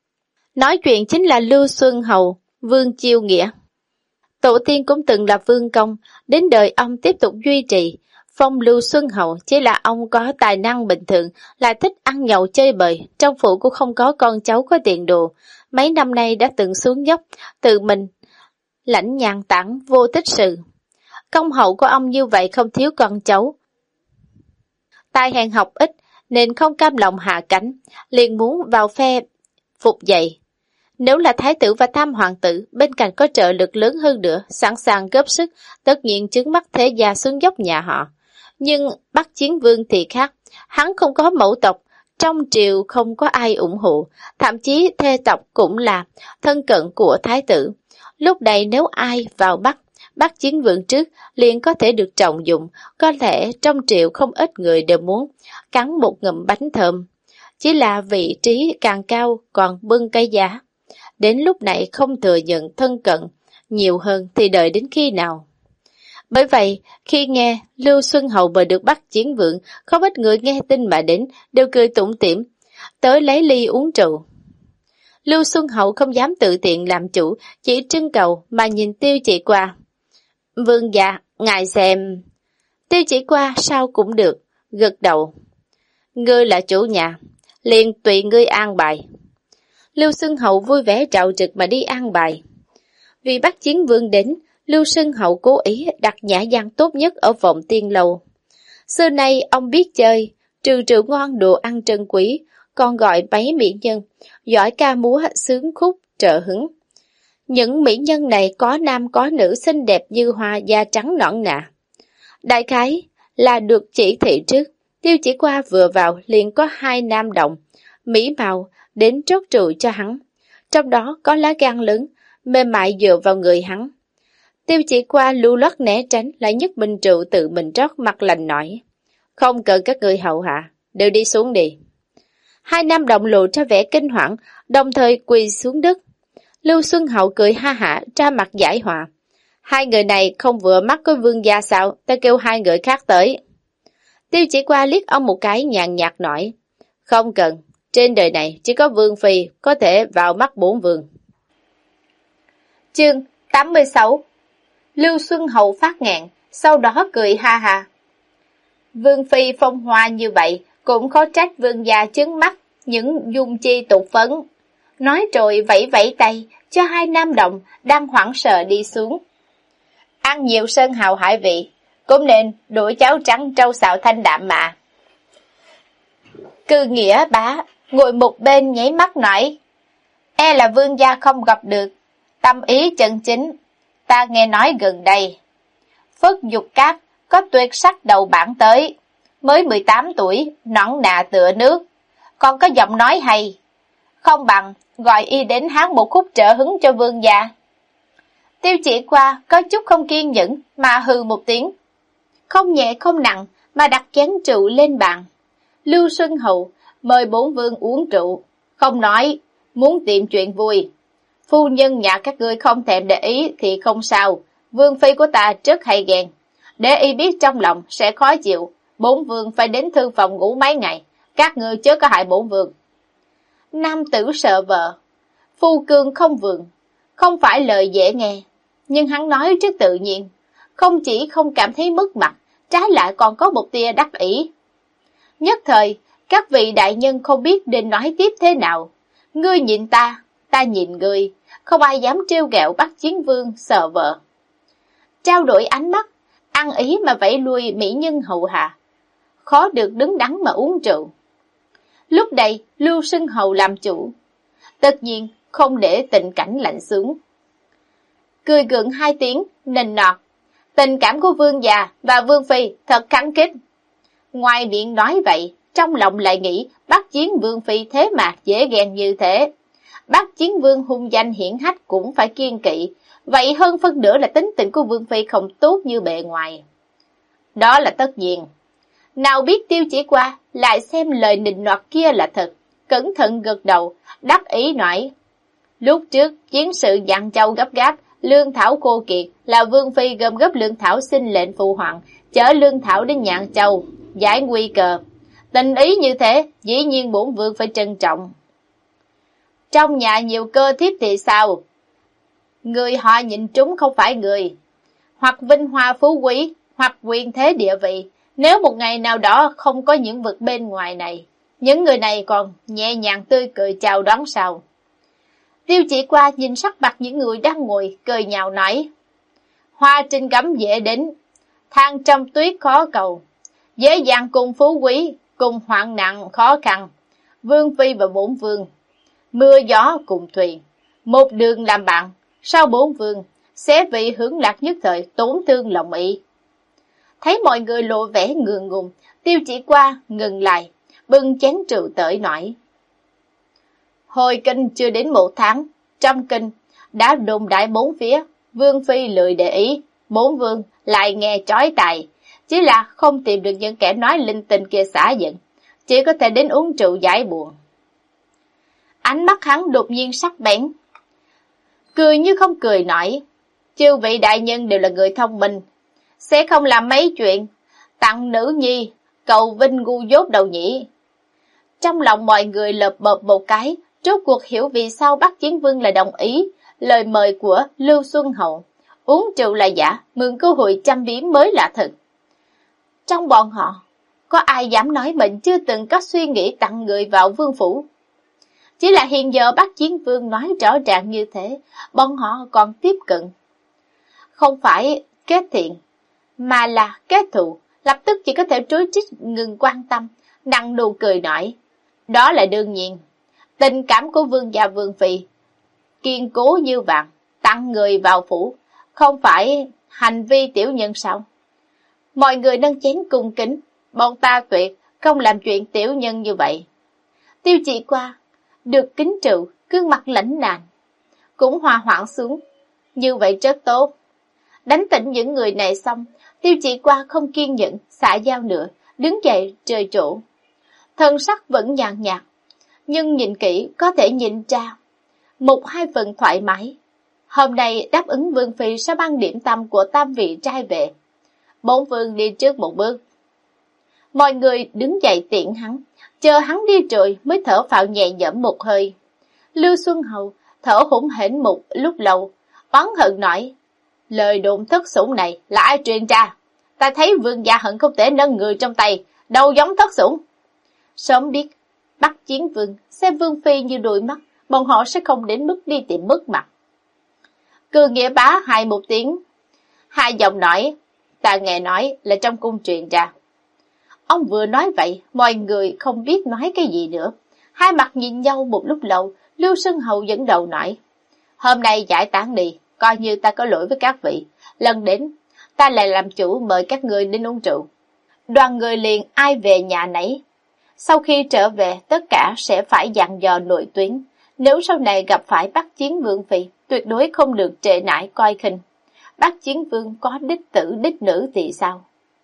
Nói chuyện chính là Lưu Xuân Hầu, Vương Chiêu Nghĩa. Tổ tiên cũng từng là vương công, đến đời ông tiếp tục duy trì. Phong Lưu Xuân Hầu chỉ là ông có tài năng bình thường, lại thích ăn nhậu chơi bời, trong phủ cũng không có con cháu có tiền đồ. Mấy năm nay đã từng xuống dốc, tự mình lãnh nhàn tản vô tích sự. Công hậu của ông như vậy không thiếu con cháu. Tài hèn học ít nên không cam lòng hạ cánh, liền muốn vào phe phục dậy. Nếu là thái tử và tam hoàng tử, bên cạnh có trợ lực lớn hơn nữa, sẵn sàng góp sức, tất nhiên chứng mắt thế gia xuống dốc nhà họ. Nhưng Bắc Chiến Vương thì khác, hắn không có mẫu tộc, trong triều không có ai ủng hộ, thậm chí thê tộc cũng là thân cận của thái tử. Lúc này nếu ai vào Bắc, Bắc Chiến Vương trước liền có thể được trọng dụng, có lẽ trong triều không ít người đều muốn cắn một ngụm bánh thơm. Chỉ là vị trí càng cao còn bưng cái giá. Đến lúc này không thừa nhận thân cận nhiều hơn thì đợi đến khi nào. Bởi vậy, khi nghe Lưu Xuân Hầu mời được Bắc Chiến Vương, không ít người nghe tin mà đến, đều cười tủm tỉm, tới lấy ly uống rượu. Lưu Xuân Hầu không dám tự tiện làm chủ, chỉ trưng cầu mà nhìn Tiêu Chỉ qua. Vương gia, ngài xem. Tiêu Chỉ qua sao cũng được, gật đầu. Ngươi là chủ nhà, liền tùy ngươi an bài. Lưu Xuân Hậu vui vẻ trạo trực mà đi an bài. Vì Bắc Chiến Vương đến, Lưu Xuân Hậu cố ý đặt nhã gian tốt nhất ở Vọng Tiên Lầu. Xưa nay ông biết chơi, trừ rượu ngon đồ ăn trân quý, còn gọi bấy mỹ nhân, giỏi ca múa sướng khúc trợ hứng. Những mỹ nhân này có nam có nữ xinh đẹp như hoa, da trắng nõn nà. Đại khái là được chỉ thị trước, Tiêu Chỉ Qua vừa vào liền có hai nam động, mỹ mạo đến trót rượu cho hắn. Trong đó có lá gan lớn, mềm mại dựa vào người hắn. Tiêu Chỉ Qua lưu loát né tránh, lại nhấc bình rượu tự mình rót, mặt lành nói: không cần các người hậu hạ, đều đi xuống đi. Hai nam động lộ ra vẻ kinh hoảng, đồng thời quỳ xuống đất. Lưu Xuân Hậu cười ha hả, ra mặt giải hòa: hai người này không vừa mắt với vương gia sao, ta kêu hai người khác tới. Tiêu Chỉ Qua liếc ông một cái, nhàn nhạt nói: không cần, trên đời này chỉ có vương phi có thể vào mắt bổn vương. Chương tám mươi sáu. Lưu Xuân Hậu phát ngạn, sau đó cười ha ha. Vương phi phong hoa như vậy, cũng khó trách vương gia chướng mắt, những dung chi tục phấn. Nói rồi vẫy vẫy tay, cho hai nam động đang hoảng sợ đi xuống. Ăn nhiều sơn hào hải vị, cũng nên đuổi cháo trắng trâu xào thanh đạm mà. Cư Nghĩa bá ngồi một bên nháy mắt nói: e là vương gia không gặp được tâm ý chân chính. Ta nghe nói gần đây Phất Dục Cát có tuyệt sắc đầu bản tới, mới mười tám tuổi, nõn nà tựa nước, còn có giọng nói hay, không bằng gọi y đến hát một khúc trợ hứng cho vương gia. Tiêu Chỉ Qua có chút không kiên nhẫn mà hừ một tiếng, không nhẹ không nặng mà đặt chén rượu lên bàn. Lưu Xuân Hậu mời bổn vương uống rượu, không nói, muốn tìm chuyện vui. Phu nhân nhà các ngươi không thèm để ý thì không sao, vương phi của ta rất hay ghen, để y biết trong lòng sẽ khó chịu. Bổn vương phải đến thư phòng ngủ mấy ngày, các ngươi chớ có hại bổn vương. Nam tử sợ vợ, phu cương không vượng, không phải lời dễ nghe, nhưng hắn nói rất tự nhiên, không chỉ không cảm thấy mất mặt, trái lại còn có một tia đắc ý. Nhất thời, các vị đại nhân không biết nên nói tiếp thế nào. Ngươi nhìn ta, ta nhìn ngươi, không ai dám trêu ghẹo Bắc Chiến Vương sợ vợ. Trao đổi ánh mắt, ăn ý mà vẫy lui mỹ nhân hậu hạ, khó được đứng đắn mà uống rượu. Lúc này Lưu Xuân Hậu làm chủ, tất nhiên không để tình cảnh lạnh xuống. Cười gượng hai tiếng, nịnh nọt: tình cảm của vương già và vương phi thật khăng khít. Ngoài miệng nói vậy, trong lòng lại nghĩ Bắc Chiến Vương phi thế mà dễ ghen như thế. Bắc Chiến Vương hung danh hiển hách cũng phải kiêng kỵ, vậy hơn phân nửa là tính tình của vương phi không tốt như bề ngoài. Đó là tất nhiên. Nào biết Tiêu Chỉ Qua lại xem lời nịnh nọt kia là thật, cẩn thận gật đầu, đắc ý nói: lúc trước chiến sự Dặn Châu gấp gáp, lương thảo khô kiệt, là vương phi gom góp lương thảo xin lệnh phụ hoàng chở lương thảo đến Nhạn Châu giải nguy cơ. Tình ý như thế, dĩ nhiên bổn vương phải trân trọng. Trong nhà nhiều cơ thiếp thì sao? Người họ nhìn trúng không phải người, hoặc vinh hoa phú quý, hoặc quyền thế địa vị. Nếu một ngày nào đó không có những vật bên ngoài này, những người này còn nhẹ nhàng tươi cười chào đón sao? Tiêu Chỉ Qua nhìn sắc mặt những người đang ngồi, cười nhạo nói: hoa trên gấm dễ đến, than trong tuyết khó cầu, dễ dàng cùng phú quý, cùng hoạn nạn khó khăn. Vương phi và bổn vương, mưa gió cùng thuyền, một đường làm bạn, sao bổn vương sẽ vị hưởng lạc nhất thời, tổn thương lòng ý. Thấy mọi người lộ vẻ ngượng ngùng, Tiêu Chỉ Qua ngừng lại, bưng chén rượu tới nói: hồi kinh chưa đến một tháng, trong kinh đã đồn đại bốn phía, vương phi lười để ý, bổn vương lại nghe trói tai, chỉ là không tìm được những kẻ nói linh tinh kia xả giận, chỉ có thể đến uống rượu giải buồn. Ánh mắt hắn đột nhiên sắc bén, cười như không cười nói: chư vị đại nhân đều là người thông minh, sẽ không làm mấy chuyện tặng nữ nhi cầu vinh ngu dốt đầu nhỉ. Trong lòng mọi người lợp bợp một cái, rốt cuộc hiểu vì sao Bắc Chiến Vương lại đồng ý lời mời của Lưu Xuân Hậu. Uống rượu là giả, mượn cơ hội chăm biếm mới là thật. Trong bọn họ, có ai dám nói mình chưa từng có suy nghĩ tặng người vào vương phủ. Chỉ là hiện giờ Bắc Chiến Vương nói rõ ràng như thế, bọn họ còn tiếp cận. Không phải kết thiện, mà là kết thù, lập tức chỉ có thể trối trích ngừng quan tâm, nặng nụ cười nói: đó là đương nhiên, tình cảm của vương gia vương phi kiên cố như vàng, tặng người vào phủ, không phải hành vi tiểu nhân sao? Mọi người nâng chén cung kính, bọn ta tuyệt không làm chuyện tiểu nhân như vậy. Tiêu Chỉ Qua được kính trụ, gương mặt lãnh đạm cũng hòa hoãn xuống, như vậy rất tốt. Đánh tỉnh những người này xong, Tiêu Chỉ Qua không kiên nhẫn xả dao nữa, đứng dậy rời chỗ. Thân sắc vẫn nhàn nhạt, nhưng nhìn kỹ có thể nhìn ra một hai phần thoải mái. Hôm nay đáp ứng Vương Phi sẽ ban điểm tâm của tam vị trai về. Bổn Vương đi trước một bước. Mọi người đứng dậy tiện hắn, chờ hắn đi rồi mới thở phào nhẹ nhõm một hơi. Lưu Xuân Hầu thở hổn hển một lúc lâu, oán hận nói, lời đồn thất sủng này là ai truyền ra? Ta thấy Vương gia hận không thể nâng người trong tay, đâu giống thất sủng. Sớm biết bắt chiến vương, xem Vương Phi như đôi mắt, bọn họ sẽ không đến mức đi tìm mất mặt. Cư Nghĩa Bá hai một tiếng, hai giọng nói, ta nghe nói là trong cung truyền ra. Ông vừa nói vậy, mọi người không biết nói cái gì nữa. Hai mặt nhìn nhau một lúc lâu, Lưu Xuân Hầu dẫn đầu nói, hôm nay giải tán đi, coi như ta có lỗi với các vị. Lần đến, ta lại làm chủ mời các người đến uống rượu. Đoàn người liền ai về nhà nấy. Sau khi trở về, tất cả sẽ phải dặn dò nội tuyến. Nếu sau này gặp phải Bắc Chiến Vương Phi, tuyệt đối không được trệ nải coi khinh. Bắc Chiến Vương có đích tử đích nữ thì sao?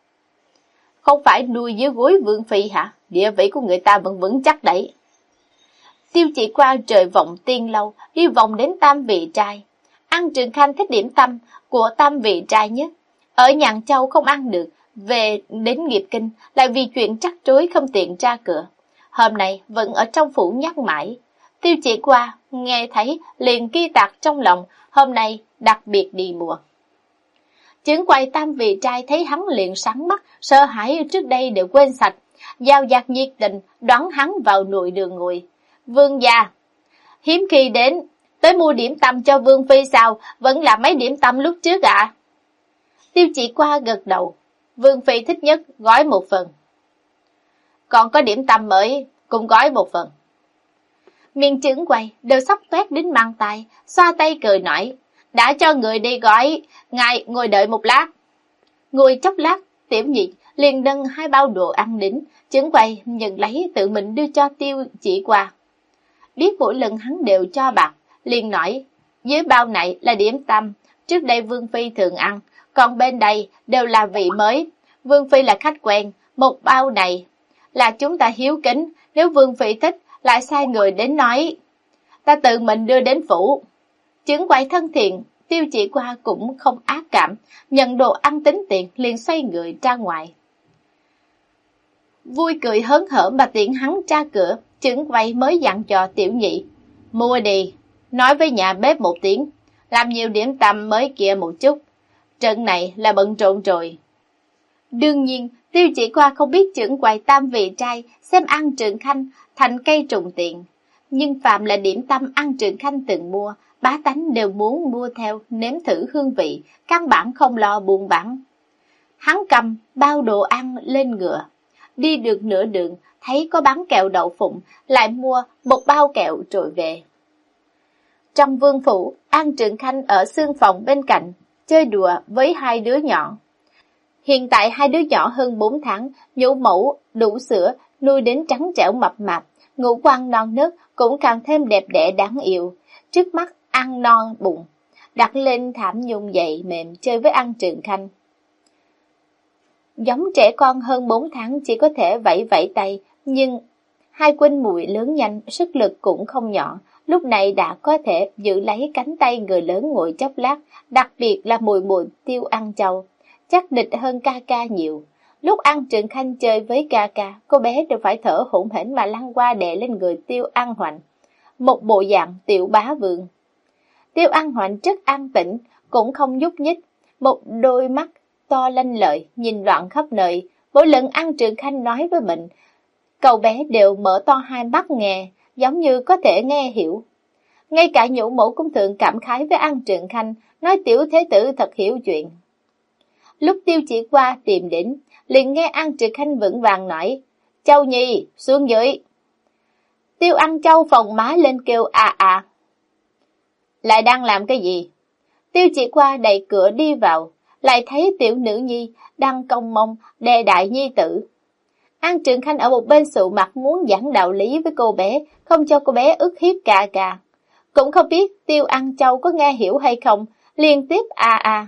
Không phải nuôi dưới gối Vương Phi hả? Địa vị của người ta vẫn vững chắc đấy. Tiêu Chỉ Qua trời vọng tiên lâu, đi vòng đến tam vị trai. Ăn Trường Khanh thích điểm tâm của tam vị trai nhất. Ở Nhạn Châu không ăn được, về đến Nghiệp Kinh lại vì chuyện rắc rối không tiện ra cửa. Hôm nay vẫn ở trong phủ nhắc mãi. Tiêu Chỉ Qua nghe thấy liền ghi tạc trong lòng, hôm nay đặc biệt đi mua. Chứng quay tam vị trai thấy hắn liền sáng mắt, sợ hãi trước đây đều quên sạch, giao dạt nhiệt tình đón hắn vào nội đường ngồi. Vương gia, hiếm khi đến, tới mua điểm tâm cho Vương Phi sao, vẫn là mấy điểm tâm lúc trước ạ? À? Tiêu Chỉ Qua gật đầu, Vương Phi thích nhất gói một phần. Còn có điểm tâm mới, cũng gói một phần. Miệng Chứng quay đều sắp toét đến mang tay, xoa tay cười nói, đã cho người đi gói, ngài ngồi đợi một lát. Ngồi chốc lát, Tiểu Nhị liền nâng hai bao đồ ăn đến, Chứng quay nhận lấy tự mình đưa cho Tiêu Chỉ Qua. Biết mỗi lần hắn đều cho bạc, liền nói, dưới bao này là điểm tâm, trước đây Vương Phi thường ăn, còn bên đây đều là vị mới. Vương Phi là khách quen, một bao này là chúng ta hiếu kính, nếu Vương Phi thích lại sai người đến nói, ta tự mình đưa đến phủ. Chứng quay thân thiện, Tiêu Chỉ Qua cũng không ác cảm, nhận đồ ăn tính tiền liền xoay người ra ngoài. Vui cười hớn hở mà tiện hắn ra cửa, Chứng quay mới dặn cho Tiểu Nhị, mua đi, nói với nhà bếp một tiếng, làm nhiều điểm tâm mới kia một chút, trận này là bận rộn rồi. Đương nhiên, Tiêu Chỉ Qua không biết Chứng quay tam vị trai xem ăn Trường Khanh thành cây trùng tiện, nhưng phạm là điểm tâm ăn Trường Khanh từng mua, bá tánh đều muốn mua theo nếm thử hương vị, căn bản không lo buồn bã. Hắn cầm bao đồ ăn lên ngựa, đi được nửa đường, thấy có bán kẹo đậu phụng, lại mua một bao kẹo rồi về. Trong vương phủ, An Trường Khanh ở xương phòng bên cạnh, chơi đùa với hai đứa nhỏ. Hiện tại hai đứa nhỏ hơn bốn tháng, nhũ mẫu, đủ sữa, nuôi đến trắng trẻo mập mạp, ngũ quan non nớt cũng càng thêm đẹp đẽ đáng yêu. Trước mắt ăn non bụng, đặt lên thảm nhung dậy mềm chơi với An Trường Khanh. Giống trẻ con hơn bốn tháng chỉ có thể vẫy vẫy tay, nhưng hai huynh muội lớn nhanh, sức lực cũng không nhỏ, lúc này đã có thể giữ lấy cánh tay người lớn ngồi chốc lát, đặc biệt là mùi mùi Tiêu Ăn Châu, chắc địch hơn ca ca nhiều. Lúc An Trường Khanh chơi với ca ca, cô bé đều phải thở hổn hển mà lăn qua đè lên người Tiêu An Hoành, một bộ dạng tiểu bá vương. Tiêu An Hoành rất an tĩnh, cũng không nhúc nhích, một đôi mắt to lanh lợi, nhìn loạn khắp nơi. Mỗi lần An Trường Khanh nói với mình, cậu bé đều mở to hai mắt nghe, giống như có thể nghe hiểu. Ngay cả nhũ mẫu cũng thường cảm khái với An Trường Khanh, nói tiểu thế tử thật hiểu chuyện. Lúc Tiêu Chỉ Qua tìm đến, liền nghe An Trường Khanh vững vàng nói, Châu Nhi, xuống dưới. Tiêu Ăn Châu phồng má lên kêu à à. Lại đang làm cái gì? Tiêu Chỉ Qua đẩy cửa đi vào, lại thấy tiểu nữ nhi đang cong mông đè đại nhi tử. An Trường Khanh ở một bên sụ mặt muốn giảng đạo lý với cô bé, không cho cô bé ức hiếp ca ca. Cũng không biết Tiêu An Châu có nghe hiểu hay không, liên tiếp a a.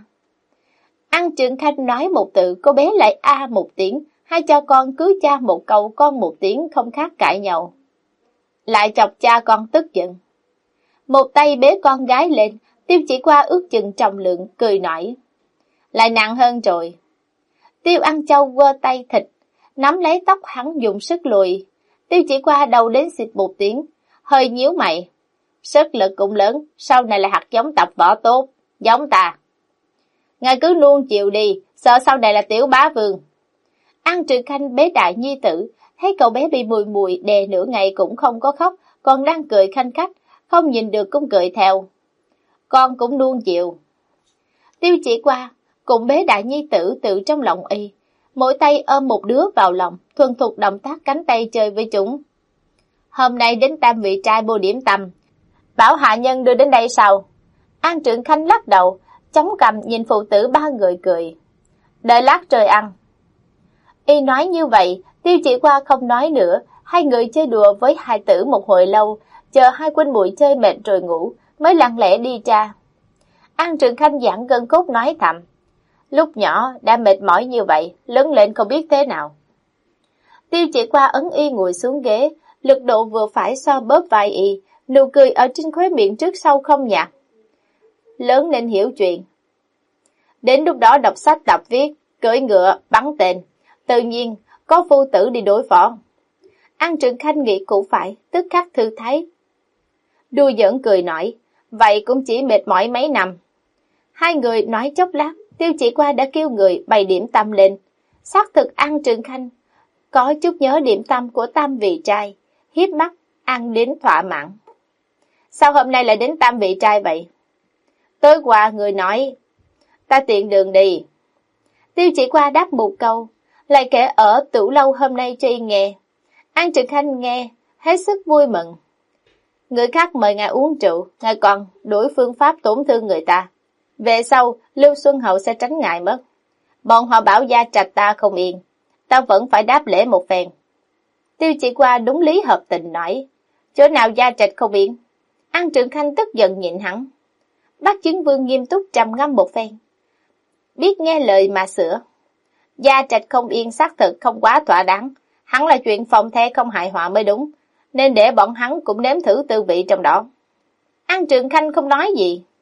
An Trường Khanh nói một từ, cô bé lại a một tiếng, hai cha con cứ cha một câu con một tiếng không khác cãi nhau. Lại chọc cha con tức giận. Một tay bế con gái lên, Tiêu Chỉ Qua ước chừng trọng lượng, cười nói. Lại nặng hơn rồi. Tiêu An Châu quơ tay thịt, nắm lấy tóc hắn dùng sức lùi. Tiêu Chỉ Qua đầu đến xịt một tiếng, hơi nhíu mày. Sức lực cũng lớn, sau này là hạt giống tập võ tốt, giống ta. Ngài cứ nuông chiều đi, sợ sau này là tiểu bá vương. An Trường Khanh bế đại nhi tử, thấy cậu bé bị mùi mùi đè nửa ngày cũng không có khóc, còn đang cười khanh khách, không nhìn được cũng cười theo. Con cũng nuông chịu. Tiêu Chỉ Qua cùng bế đại nhi tử tự trong lòng y, mỗi tay ôm một đứa vào lòng, thuần thục động tác cánh tay chơi với chúng. Hôm nay đến tam vị trai bô điểm tâm, bảo hạ nhân đưa đến đây sau. An Trường Khanh lắc đầu, chống cằm nhìn phụ tử ba người cười. Đợi lát trời ăn. Y nói như vậy, Tiêu Chỉ Qua không nói nữa, hai người chơi đùa với hai tử một hồi lâu, chờ hai huynh muội chơi mệt rồi ngủ, mới lặng lẽ đi ra. An Trường Khanh giãn gân cốt nói thầm. Lúc nhỏ đã mệt mỏi như vậy, lớn lên không biết thế nào. Tiêu Chỉ Qua ấn y ngồi xuống ghế, lực độ vừa phải so bóp vai y, nụ cười ở trên khóe miệng trước sau không nhạt. Lớn nên hiểu chuyện. Đến lúc đó đọc sách đọc viết, cưỡi ngựa, bắn tên, tự nhiên có phu tử đi đối phó. An Trường Khanh nghĩ cũng phải, tức khắc thư thái. Đùa giỡn cười nói, vậy cũng chỉ mệt mỏi mấy năm. Hai người nói chốc lát, Tiêu Chỉ Qua đã kêu người bày điểm tâm lên. Xác thực An Trường Khanh có chút nhớ điểm tâm của tam vị trai, hiếp mắt, ăn đến thỏa mãn. Sao hôm nay lại đến tam vị trai vậy? Tối qua người nói, ta tiện đường đi. Tiêu Chỉ Qua đáp một câu, lại kể ở tửu lâu hôm nay cho y nghe. An Trường Khanh nghe, hết sức vui mừng. Người khác mời ngài uống rượu, ngài còn đổi phương pháp tổn thương người ta. Về sau, Lưu Xuân Hậu sẽ tránh ngài mất. Bọn họ bảo gia trạch ta không yên, ta vẫn phải đáp lễ một phen. Tiêu Chỉ Qua đúng lý hợp tình nói, chỗ nào gia trạch không yên? An Trường Khanh tức giận nhịn hắn. Bác Chứng Vương nghiêm túc trầm ngâm một phen. Biết nghe lời mà sửa. Gia trạch không yên xác thực không quá thỏa đáng, hắn là chuyện phòng the không hại họa mới đúng, nên để bọn hắn cũng nếm thử tư vị trong đó. An Trường Khanh không nói gì.